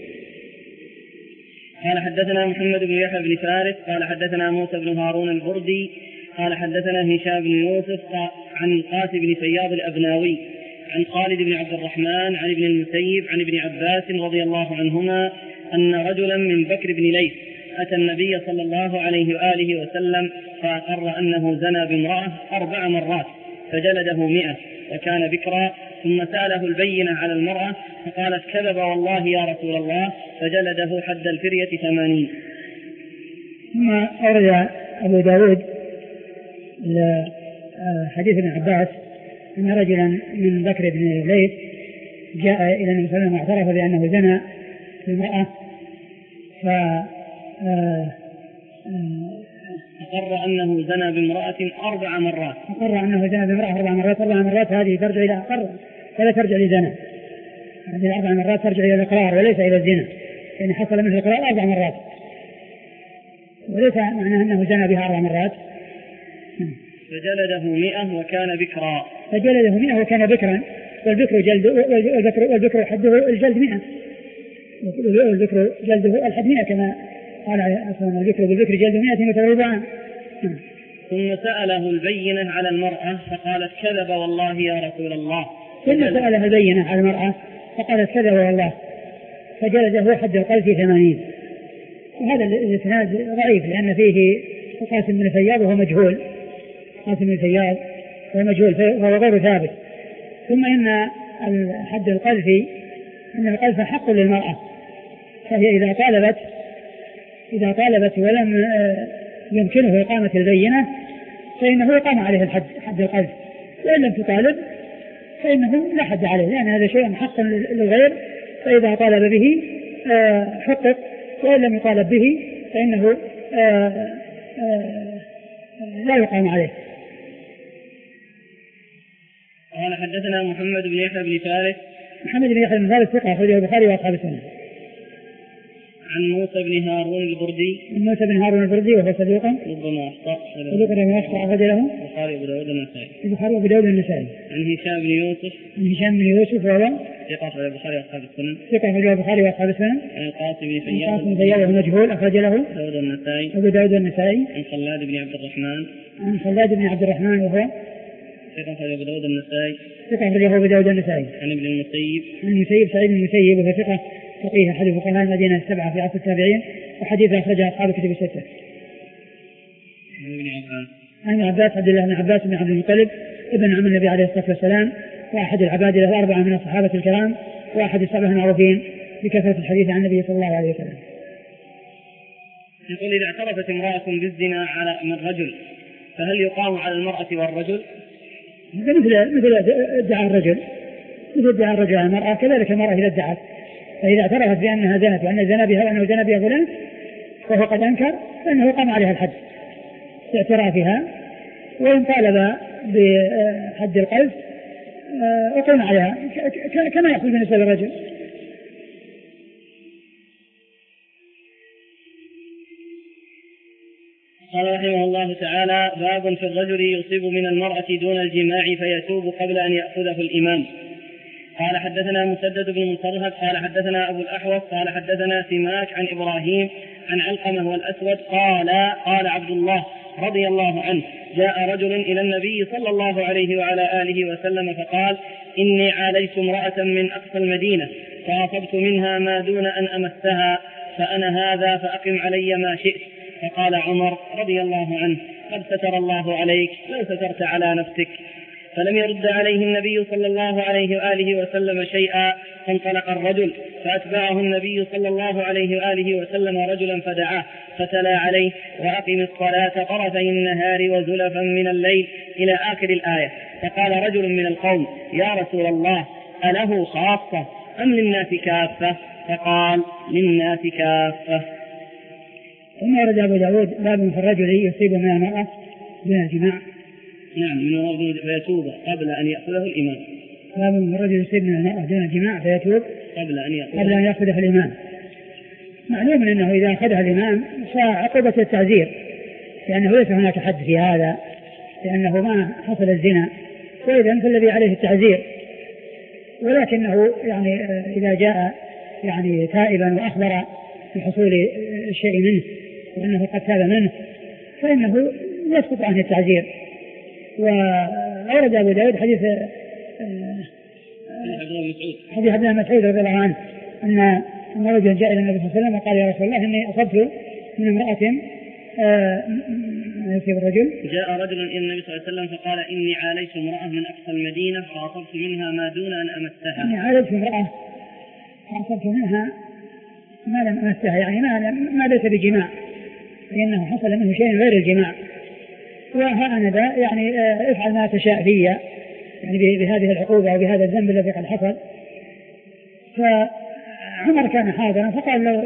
قال حدثنا محمد بن يحيى بن فارس قال حدثنا موسى بن هارون البردي قال حدثنا هشام بن يوسف عن القاسم بن فياض الأبناوي عن خالد بن عبد الرحمن عن ابن المسيب عن ابن عباس رضي الله عنهما أن رجلا من بكر بن ليث أتى النبي صلى الله عليه وآله وسلم فأقر أنه زنى بامرأة أربع مرات فجلده مئة وكان بكرا، ثم سأله البينة على المرأة فقالت كذب والله يا رسول الله فجلده حد الفرية ثمانين. ثم أورد أبو داود حديث ابن عباس أن رجلا من بكر بن ليث جاء إلى النبي صلى الله عليه وسلم واعترف بأنه زنى بامرأة ف أقر أنه زنى بامرأة أربع مرات. أقر أنه زنى بامرأة أربع مرات. أربع مرات هذه ترجع إلى أقر ولا ترجع لزنا. هذه الأربع مرات ترجع إلى الإقرار وليس إلى الزنا، لأن حصل منه الإقرار أربع مرات وليس معناه أنه زنى بها أربع مرات. فجلده مئة وكان بكرا. فجلده مئة وكان بكرا، والبكر جلد والبكر والبكر حده الجلد مئة، والبكر جلده الحد مئة كما قال أصلا البكر بالبكر جلد مئة وتغربان. ثم سأله البينة على المرأة فقالت كذب والله يا رسول الله. ثم سأله البينة على المرأة فقالت كذب والله فجلده حد القذف ثمانين. وهذا الإسناد ضعيف لأن فيه قاسم بن فياض وهو مجهول. قاسم بن فياض وهو مجهول وهو غير ثابت. ثم إن حد القذف إن القذف حق للمرأة، فهي إذا طالبت إذا طالبت ولم يمكنه إقامة البينة فإنه يقام عليه الحد حد القذف، وإن لم تطالب فإنه لا حد عليه، لأن هذا شيء حق للغير، فإذا طالب به حقق، وإن لم يطالب به فإنه لا يقام عليه. قال حدثنا محمد بن يحيى بن فارس. محمد بن يحيى بن فارس ثقة أخرجه البخاري وأصحاب السنة. عن موسى بن هارون البردي. موسى بن هارون البردي وهو صديق ربما أخطأ. صديق ربما أخطأ أخرج له البخاري وأبو داود النسائي. البخاري وأبو داود النسائي. عن هشام بن يوسف. عن هشام بن يوسف وهو ثقة أخرج البخاري وأصحاب السنن. ثقة أخرج البخاري وأصحاب السنن. عن القاسم بن فياض. القاسم بن فياض مجهول أخرج له داود النسائي. أبو داود النسائي. عن خلاد بن عبد الرحمن. عن خلاد بن عبد الرحمن وهو ثقة أخرج أبو داود النسائي. ثقة أخرجه أبو داود النسائي. عن ابن المسيب. عن المسيب سعيد بن المسيب وهو ثقة فقيه أحد فقهاء المدينة السبعة في عصر التابعين وحديث أخرجه أصحاب الكتب الستة. عن ابن عباس. عن عباس عبد الله بن عباس بن عبد المطلب ابن عم النبي عليه الصلاة والسلام وأحد العباد له أربعة من الصحابة الكرام وأحد السبعة المعروفين بكثرة الحديث عن النبي صلى الله عليه وسلم. يقول إذا اعترفت امرأة بالزنا على من رجل فهل يقام على المرأة والرجل؟ مثل مثل ادعاء الرجل مثل ادعاء الرجل على المرأة كذلك المرأة إذا ادعت فإذا اعترفت بأنها زنت وأن زنا بها وأنه زنا بها فلان وهو قد أنكر فإنه يقام عليها الحد باعترافها وإن طالب بحد القذف يقوم عليها كما يحصل بالنسبة للرجل. قال رحمه الله تعالى باب في الرجل يصيب من المرأة دون الجماع فيتوب قبل أن يأخذه الإمام. قال حدثنا مسدد بن مصرهد قال حدثنا أبو الأحوص قال حدثنا سماك عن إبراهيم عن علقمة والأسود قال قال عبد الله رضي الله عنه جاء رجل إلى النبي صلى الله عليه وعلى آله وسلم فقال إني عالجت امرأة من أقصى المدينة فأصبت منها ما دون أن أمسها فأنا هذا فأقم علي ما شئت. فقال عمر رضي الله عنه قد ستر الله عليك لو سترت على نفسك. فلم يرد عليه النبي صلى الله عليه وآله وسلم شيئا فانطلق الرجل فأتبعه النبي صلى الله عليه وآله وسلم رجلا فدعاه فتلا عليه وأقم الصلاة طرفي النهار وزلفا من الليل إلى آخر الآية. فقال رجل من القوم يا رسول الله أله خاصة أم للناس كافة؟ فقال للناس كافة. ثم ورد أبو داود باب في الرجل يصيب من المرأة دون الجماع. نعم من الرجل فيتوب قبل أن يأخذه الإمام. باب من الرجل يصيب من المرأة دون الجماع فيتوب قبل أن يأخذه, قبل أن يأخذه الإمام. معلوم أنه إذا أخذها الإمام عقوبة التعزير لأنه ليس هناك حد في هذا لأنه ما حصل الزنا وإذن فالذي عليه التعزير ولكنه يعني إذا جاء يعني تائبا وأخبر بحصول الشيء منه وأنه قد تاب منه فإنه يسقط عنه التعزير. وأورد أبو داود حديث حديث عبد الله مسعود رضي الله عنه أن أن رجلا جاء إلى النبي صلى الله عليه وسلم وقال يا رسول الله إني أصبت من امرأة يصيب الرجل. جاء رجل إلى النبي صلى الله عليه وسلم فقال إني عالجت امرأة من أقصى المدينة فأصبت منها ما دون أن أمسها. إني عالجت امرأة فأصبت منها ما لم أمسها يعني ما, ما ليس بجماع لأنه حصل منه شيء غير الجماع وها أنا ذا يعني افعل ما تشاء فيا يعني بهذه العقوبة وبهذا الذنب الذي قد حصل. فعمر كان حاضرا فقال لو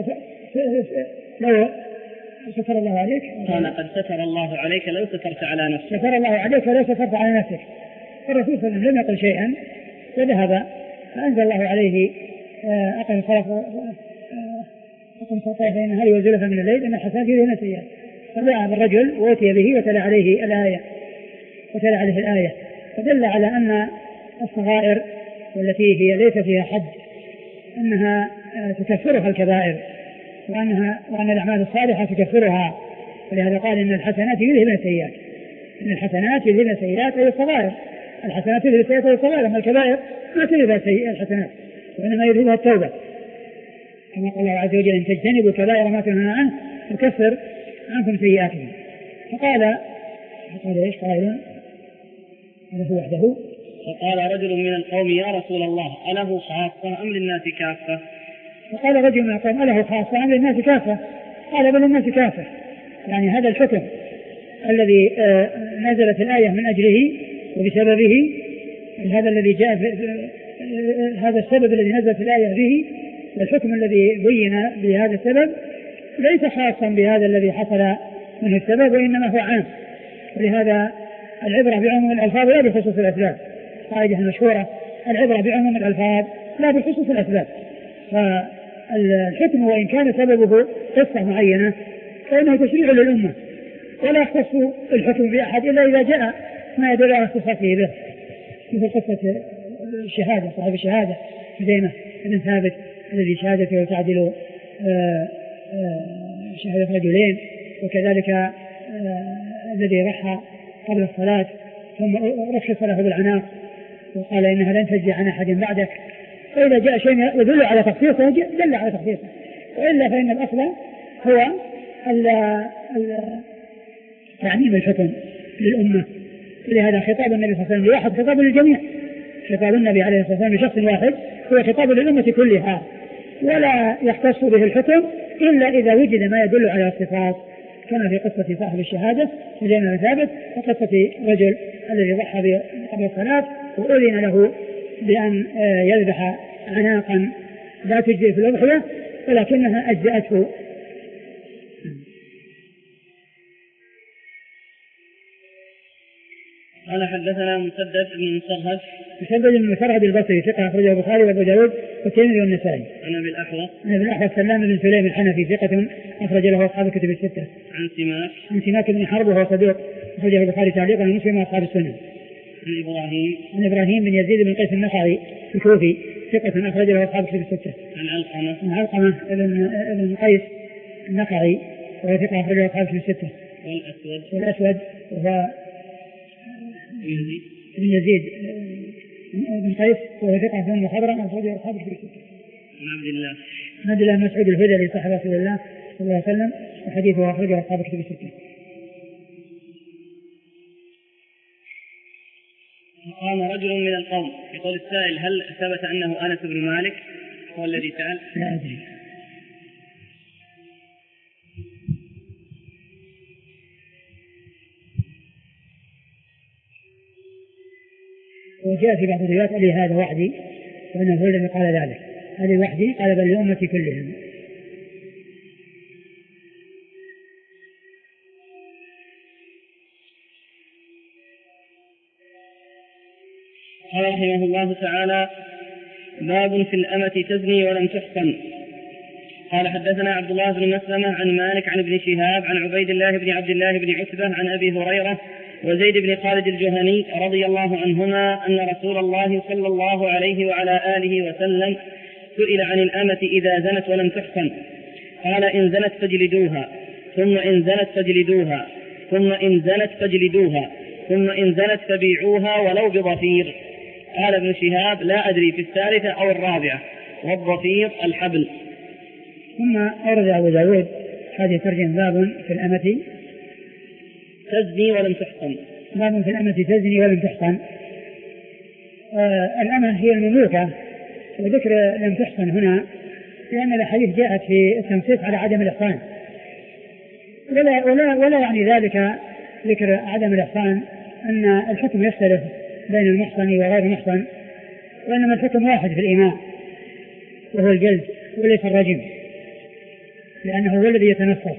لو ستر الله عليك قال قد ستر الله عليك لو سترت على نفسك. ستر الله عليك ولو سترت على نفسك. الرسول صلى الله عليه وسلم لم يقل شيئا فذهب فأنزل الله عليه أقم الصلاة أقم الصلاة بين النهار وزلفا من الليل إن الحسنات يذهبن السيئات. فذهب الرجل وأتي به وتلا عليه الآية وتلا عليه الآية فدل على أن الصغائر والتي هي ليس فيها حد أنها تكفرها الكبائر وأنها وأن الأعمال الصالحة تكفرها. ولهذا قال إن الحسنات يذهبن السيئات إن الحسنات يذهبن السيئات أي الصغائر. الحسنات يذهبن السيئات أي الصغائر أما الكبائر ما تذهبها الحسنات وإنما يذهبها التوبة كما قال الله عز وجل إن تجتنبوا الكبائر ما تنهون عنه يكفر عنكم سيئاتهم. فقال فقال إيش قائل هذا وحده. فقال رجل من القوم يا رسول الله أله خاصة أم للناس كافة؟ فقال رجل من القوم أله خاصة أم للناس كافة؟ قال بل للناس كافة يعني هذا الحكم الذي نزلت الآية من أجله وبسببه هذا الذي جاء هذا السبب الذي نزلت الآية به والحكم الذي بين بهذا السبب ليس خاصا بهذا الذي حصل منه السبب وإنما هو عام. ولهذا العبرة بعموم الألفاظ لا بخصوص الأسباب. قاعدة مشهورة العبرة بعموم الألفاظ لا بخصوص الأسباب. الحكم وإن كان سببه قصة معينة فإنه تشريع للأمة، ولا يختص الحكم بأحد إلا إذا جاء ما يدل على اختصاصه به، مثل قصة الشهادة، صاحب الشهادة خزيمة بن ثابت الذي شهادته تعدل شهادة رجلين، وكذلك الذي رحى قبل الصلاة ثم رخص له بالعناق وقال إنها لن تجزي عن أحد بعدك. فإذا جاء شيء يدل على تخصيصه دل على تخصيصه، وإلا فإن الأصل هو تعميم الحكم للأمة. لهذا خطاب النبي صلى الله عليه وسلم لواحد خطاب للجميع، خطاب النبي عليه الصلاة والسلام لشخص واحد هو خطاب للأمة كلها، ولا يختص به الحكم إلا إذا وجد ما يدل على اختصاص، كما في قصة صاحب الشهادة خزيمة بن ثابت، وقصة رجل الذي ضحى قبل الصلاة وأذن له بأن يذبح عناقا لا تجزئ في الأضحية ولكنها أجزأته. قال حدثنا مسدد بن مسرهد مسدد بن مسرهد البصري ثقة أخرجه البخاري وأبو داود والترمذي والنسائي. عن أبي الأحوص عن أبي الأحوص سلام بن سليم الحنفي ثقة أخرج له أصحاب الكتب الستة. عن سماك عن سماك بن حرب وهو صدوق أخرجه البخاري تعليقا ومسلم وأصحاب السنة. عن إبراهيم عن إبراهيم بن يزيد بن قيس النخعي الكوفي ثقة أخرج له أصحاب الكتب الستة. عن علقمة عن علقمة بن قيس النخعي وهو ثقة أخرج له أصحاب الكتب الستة. والأسود والأسود وهو يزيد بن يزيد بن قيس وهو ثقة في المخضرة أخرج له أصحاب الكتب الستة. عن عبد الله عبد الله مسعود الهذلي صاحب رسول الله صلى الله عليه وسلم وحديثه أخرجه أصحاب الكتب الستة. قام رجل من القوم يقول السائل هل ثبت أنه أنس بن مالك هو الذي سأل؟ لا أدري. وجاء في بعض الروايات قال لي هذا وحدي وأنه هو الذي قال ذلك، هذه وحدي قال بل لأمتي كلهم. قال رحمه الله تعالى باب في الأمة تزني ولم تحصن. قال حدثنا عبد الله بن مسلمة عن مالك عن ابن شهاب عن عبيد الله بن عبد الله بن عتبة عن أبي هريرة وزيد بن خالد الجهني رضي الله عنهما أن رسول الله صلى الله عليه وعلى آله وسلم سئل عن الأمة إذا زنت ولم تحصن قال إن زنت فاجلدوها ثم إن زنت فاجلدوها ثم إن زنت فاجلدوها ثم إن زنت فبيعوها ولو بضفير. قال ابن شهاب لا أدري في الثالثة أو الرابعة والضفير الحبل. ثم أورد أبو داود هذه ترجم باب في الأمة تزني ولم تحصن. باب في الأمة تزني ولم تحصن. آه الأمة هي المملوكة، وذكر لم تحصن هنا لأن الحديث جاءت في التنصيص على عدم الإحصان، ولا, ولا, ولا يعني ذلك ذكر عدم الإحصان أن الحكم يختلف بين المحصن وغير المحصن، وإنما الحكم واحد في الإيماء وهو الجلد وليس الرجم، لأنه هو الذي يتنصص.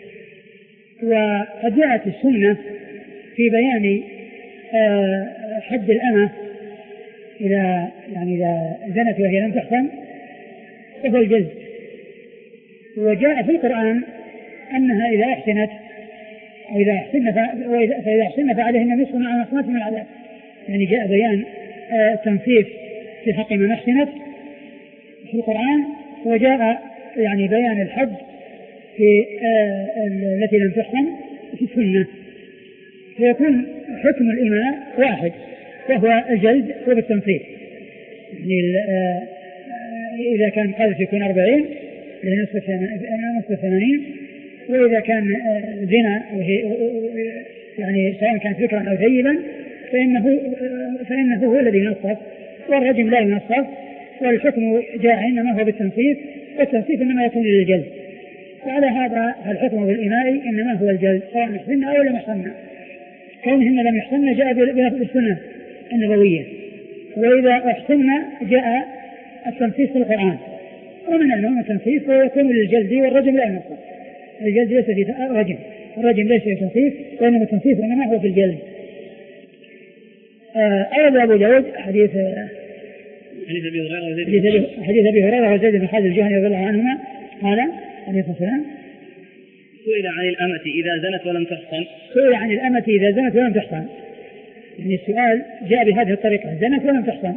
وقد جاءت السنة في بيان حد الأمة إذا يعني إذا زنت وهي لم تحصن وهو الجلد، وجاء في القرآن أنها إذا أحسنت أو إذا أحسن فإذا أحسن فعليهن نصف مع محصنات من العذاب، يعني جاء بيان تنصيف في حق من أحسنت في القرآن، وجاء يعني بيان الحد في التي لم تحصن في السنة، فيكون حكم الإماء واحد وهو الجلد وبالتنصيف. يعني إذا كان قذف يكون أربعين لنصف ثمانين، وإذا كان زنا يعني سواء كان فكرا أو ثيبا فإنه, فإنه هو الذي ينصف، والرجم لا ينصف، والحكم جاء إنما هو بالتنصيف، والتنصيف إنما يكون للجلد. وعلى هذا الحكم بالإماء إنما هو الجلد سواء محسن أو لم يحسن، كونهن لم يحسن جاء بالسنة النبوية، وإذا أحسن جاء التنصيص في القرآن، ومن المهم التنصيص ويكون للجلد والرجم لا ينصف. الجلد ليس في رجم، الرجم ليس في تنصيص، وإنما التنصيص إنما هو في الجلد. أورد أبو داود حديث حديث أبي هريرة وزيد حديث أبي هريرة وزيد بن خالد الجهني رضي الله عنهما قال عليه الصلاة والسلام سئل عن الأمة إذا زنت ولم تحصن سئل عن الأمة إذا زنت ولم تحصن، يعني السؤال جاء بهذه الطريقة: زنت ولم تحصن.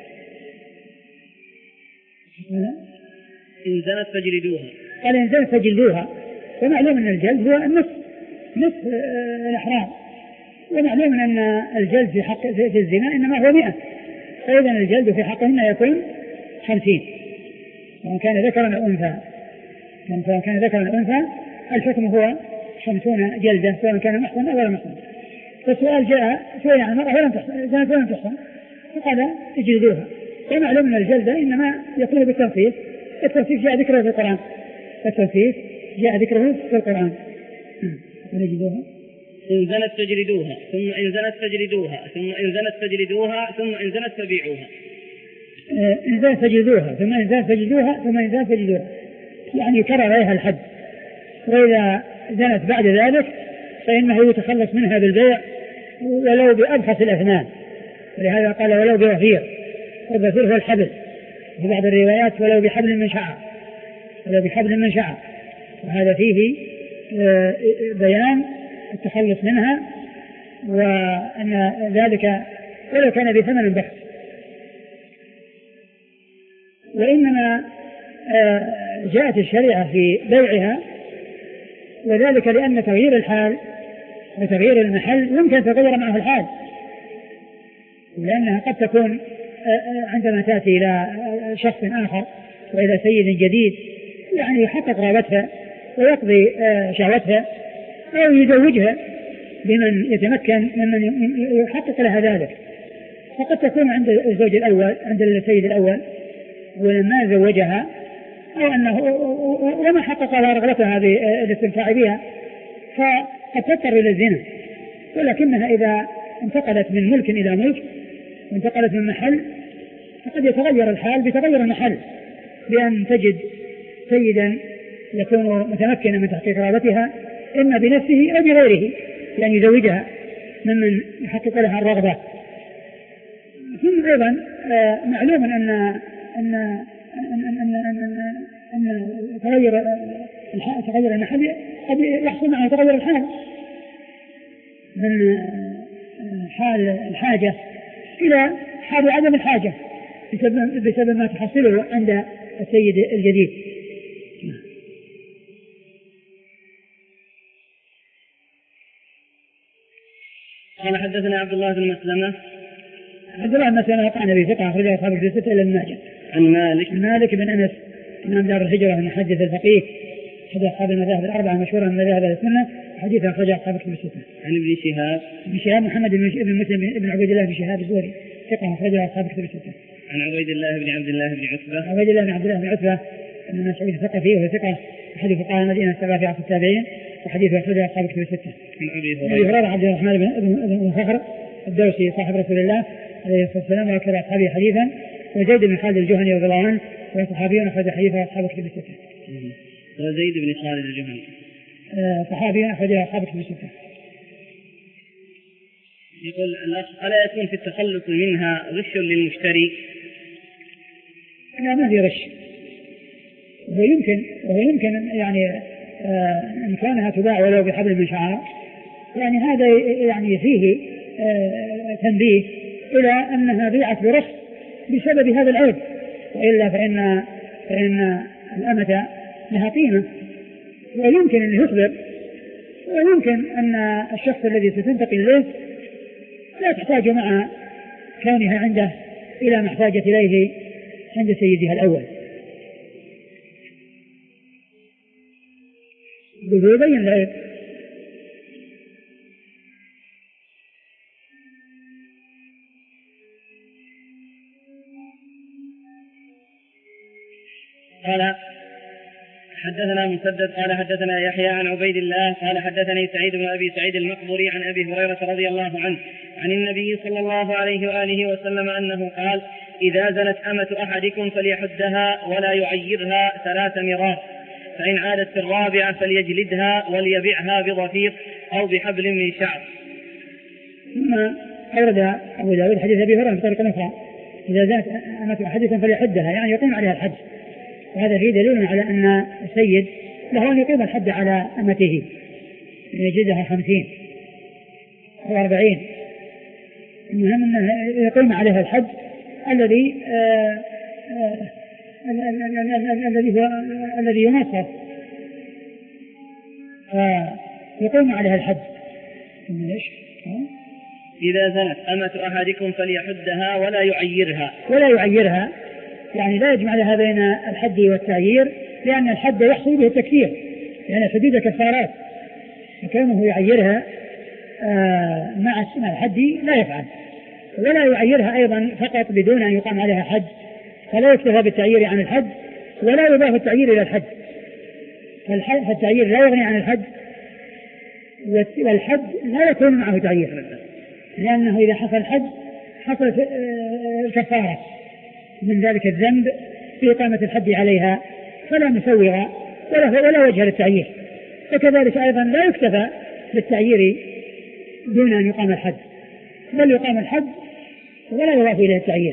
إن زنت فجلدوها. قال إن زنت فجلدوها، ومعلوم أن الجلد هو النصف نصف الأحرام، ومعلوم أن الجلد في حق في الزنا إنما هو مئة، فإذا الجلد في حقهن يكون خمسين وإن كان ذكرا أو أنثى. من كان ذكرا أو أنثى الحكم هو خمسون جلدة سواء كان محصن أو غير محصن. فالسؤال جاء سئل عن المرأة ولم تحصن زنت ولم تحصن فقال اجلدوها، ومعلوم أن الجلد إنما يكون بالتنفيذ. التنفيذ جاء ذكره في القرآن، التنفيذ جاء ذكره في القرآن. ونجدوها إن زنت فجلدوها ثم إن زنت فجلدوها ثم إن زنت فجلدوها ثم إن زنت فبيعوها. إن زنت فجلدوها ثم إن زنت فجلدوها ثم إن زنت فجلدوها، يعني كرر عليها الحد، وإذا زنت بعد ذلك فإنه يتخلص منها بالبيع ولو بأبخس الأثمان، ولهذا قال ولو بوفير، والوفير هو الحبل، في بعض الروايات ولو بحبل من شعر، ولو بحبل من شعر، وهذا فيه بيان التخلص منها، وأن ذلك ولو كان بثمن بخس. وإنما جاءت الشريعة في بيعها، وذلك لأن تغيير الحال وتغيير المحل يمكن تغير معه الحال، لأنها قد تكون عندما تأتي إلى شخص آخر وإلى سيد جديد يعني يحقق رغبتها ويقضي شهوتها أو يزوجها بمن يتمكن ممن يحقق لها ذلك. فقد تكون عند الزوج الأول عند السيد الأول ولما زوجها أو أنه وما حقق لها رغبتها بالاستمتاع بها فقد تضطر إلى الزنا. ولكنها إذا انتقلت من ملك إلى ملك وانتقلت من محل فقد يتغير الحال بتغير المحل، بأن تجد سيدا يكون متمكنا من تحقيق رغبتها إما بنفسه أو بغيره، يعني يزوجها ممن يحقق لها الرغبة. ثم أيضا معلوم أن أن أن أن أن أن تغير تغير المحل قد يحصل معه تغير الحال من حال الحاجة إلى حال عدم الحاجة بسبب, بسبب ما تحصله عند السيد الجديد. قال حدثنا عبد الله بن مسلمة. عبد الله بن مسلمة قال النبي ثقة أخرجه أصحاب الكتب الستة إلى ابن ماجه. عن مالك مالك بن أنس إمام دار الهجرة المحدث الفقيه أحد أصحاب المذاهب الأربعة المشهورة من مذاهب السنة، حديث أخرجه أصحاب الكتب الستة. عن ابن شهاب ابن شهاب محمد بن مسلم بن عبيد الله بن شهاب الزهري ثقة أخرجه أصحاب الكتب الستة. عن عبيد الله بن عبد الله بن عتبة عبيد الله بن عبد الله بن عتبة أن مسعود ثقة فيه وهو ثقة أحد فقهاء المدينة السبعة في عصر التابعين، وحديث أخرجه أصحاب الكتب الستة. عن أبي هريرة عبد الرحمن بن فخر الدوسي صاحب رسول الله عليه الصلاة والسلام وأكثر أصحابه حديثا، وزيد بن خالد الجهني رضي الله عنه وصحابي أخرج حديثه أصحاب الكتب الستة. وزيد بن خالد الجهني صحابي أخرج أصحاب الكتب الستة. يقول الأخ ألا يكون في التخلص منها غش للمشتري؟ لا، ما في غش، وهو يمكن وهو يمكن يعني آه إن كانها تباع ولو بحبل من شعر، يعني هذا يعني فيه آه تنبيه إلى أنها بيعت برخص بسبب هذا العيب، وإلا فإن فإن الأمة لها قيمة، ويمكن أن يخبر، ويمكن أن الشخص الذي ستنتقل إليه لا تحتاج مع كونها عنده إلى ما احتاجت إليه عند سيدها الأول. يبين العيب. قال حدثنا مسدد قال حدثنا يحيى عن عبيد الله قال حدثني سعيد بن أبي سعيد المقبري عن أبي هريرة رضي الله عنه عن النبي صلى الله عليه وآله وسلم أنه قال: إذا زنت أمة أحدكم فليحدها ولا يعيرها ثلاث مرات، فإن عادت في الرابعة فليجلدها وليبعها بضفير أو بحبل من شعر. ثم أورد أبو داود حديث أبي هريرة بطريقة أخرى إذا زنت أمة أحدكم فليحدها، يعني يقيم عليها الحد. وهذا فيه دليل على أن السيد له أن يقيم الحد على أمته، يجدها خمسين أو أربعين، المهم أنه يقيم عليها الحد الذي آه آه الذي هو الذي ينصف، يقيم عليها الحد. إذا زنت أمة أحدكم فليحدها ولا يعيرها. ولا يعيرها يعني لا يجمع لها بين الحد والتعيير، لأن الحد يحصل به التكفير، لأن يعني الحدود كفارات، فكونه يعيرها مع الحد لا يفعل. ولا يعيرها أيضا فقط بدون أن يقام عليها حد، فلا يكتفى بالتعيير عن الحد ولا يضاف التعيير إلى الحد، فالتعيير لا يغني عن الحد، والحد لا يكون معه تعيير، لأنه إذا حصل الحد حصل الكفارة من ذلك الذنب في إقامة الحد عليها، فلا مسوغ ولا, ولا وجه للتعيير. فكذلك أيضا لا يكتفى بالتعيير دون أن يقام الحد، بل يقام الحد ولا يضاف إليه التعيير.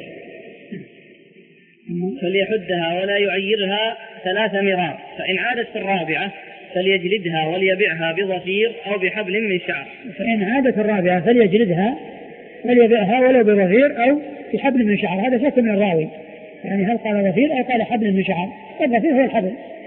فليحدها ولا يعيرها ثلاث مرار، فإن عادت في الرابعة فليجلدها وليبعها بظفير أو بحبل من شعر. فإن عادت الرابعة فليجلدها وليبعها ولو بظفير أو بحبل من شعر. هذا شك من الراوي، يعني هل قال ظفير أو قال حبل من شعر؟ الظفير هو الحبل.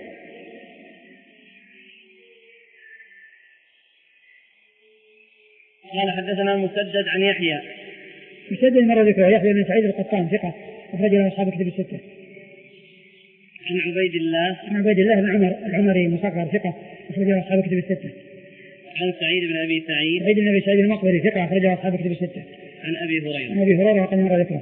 قال حدثنا مسدد عن يحيى. مسدد مرة ذكره يحيى بن سعيد القطان ثقة أخرج له أصحاب الكتب الستة. عن عبيد الله عن عبيد الله بن عمر العمري مصغر ثقة أخرج له أصحاب الكتب الستة. عن سعيد بن أبي سعيد سعيد بن أبي سعيد المقبري ثقة أخرج له أصحاب الكتب الستة. عن أبي هريرة عن أبي هريرة وقد مر ذكره.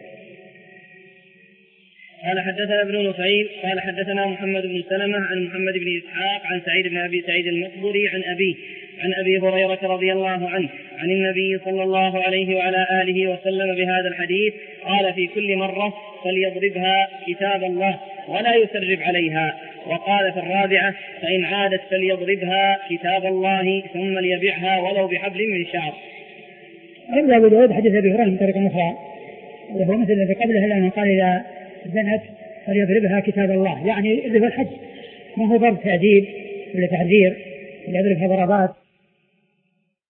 قال حدثنا ابن نفيل قال حدثنا محمد بن سلمة عن محمد بن إسحاق عن سعيد بن أبي سعيد المقبري عن أبيه عن أبي هريرة رضي الله عنه عن النبي صلى الله عليه وعلى آله وسلم بهذا الحديث قال في كل مرة فليضربها كتاب الله ولا يسرب عليها. وقال في الرابعة فإن عادت فليضربها كتاب الله ثم ليبعها ولو بحبل من شعر. أبدا أبو داود حديث أبي هريرة من طريق أخرى وهو مثل الذي قبله، لأنه قال إذا زنت فليضربها كتاب الله، يعني اللي هو الحج، ما هو ضرب تعذيب ولا تحذير، يضربها ضربات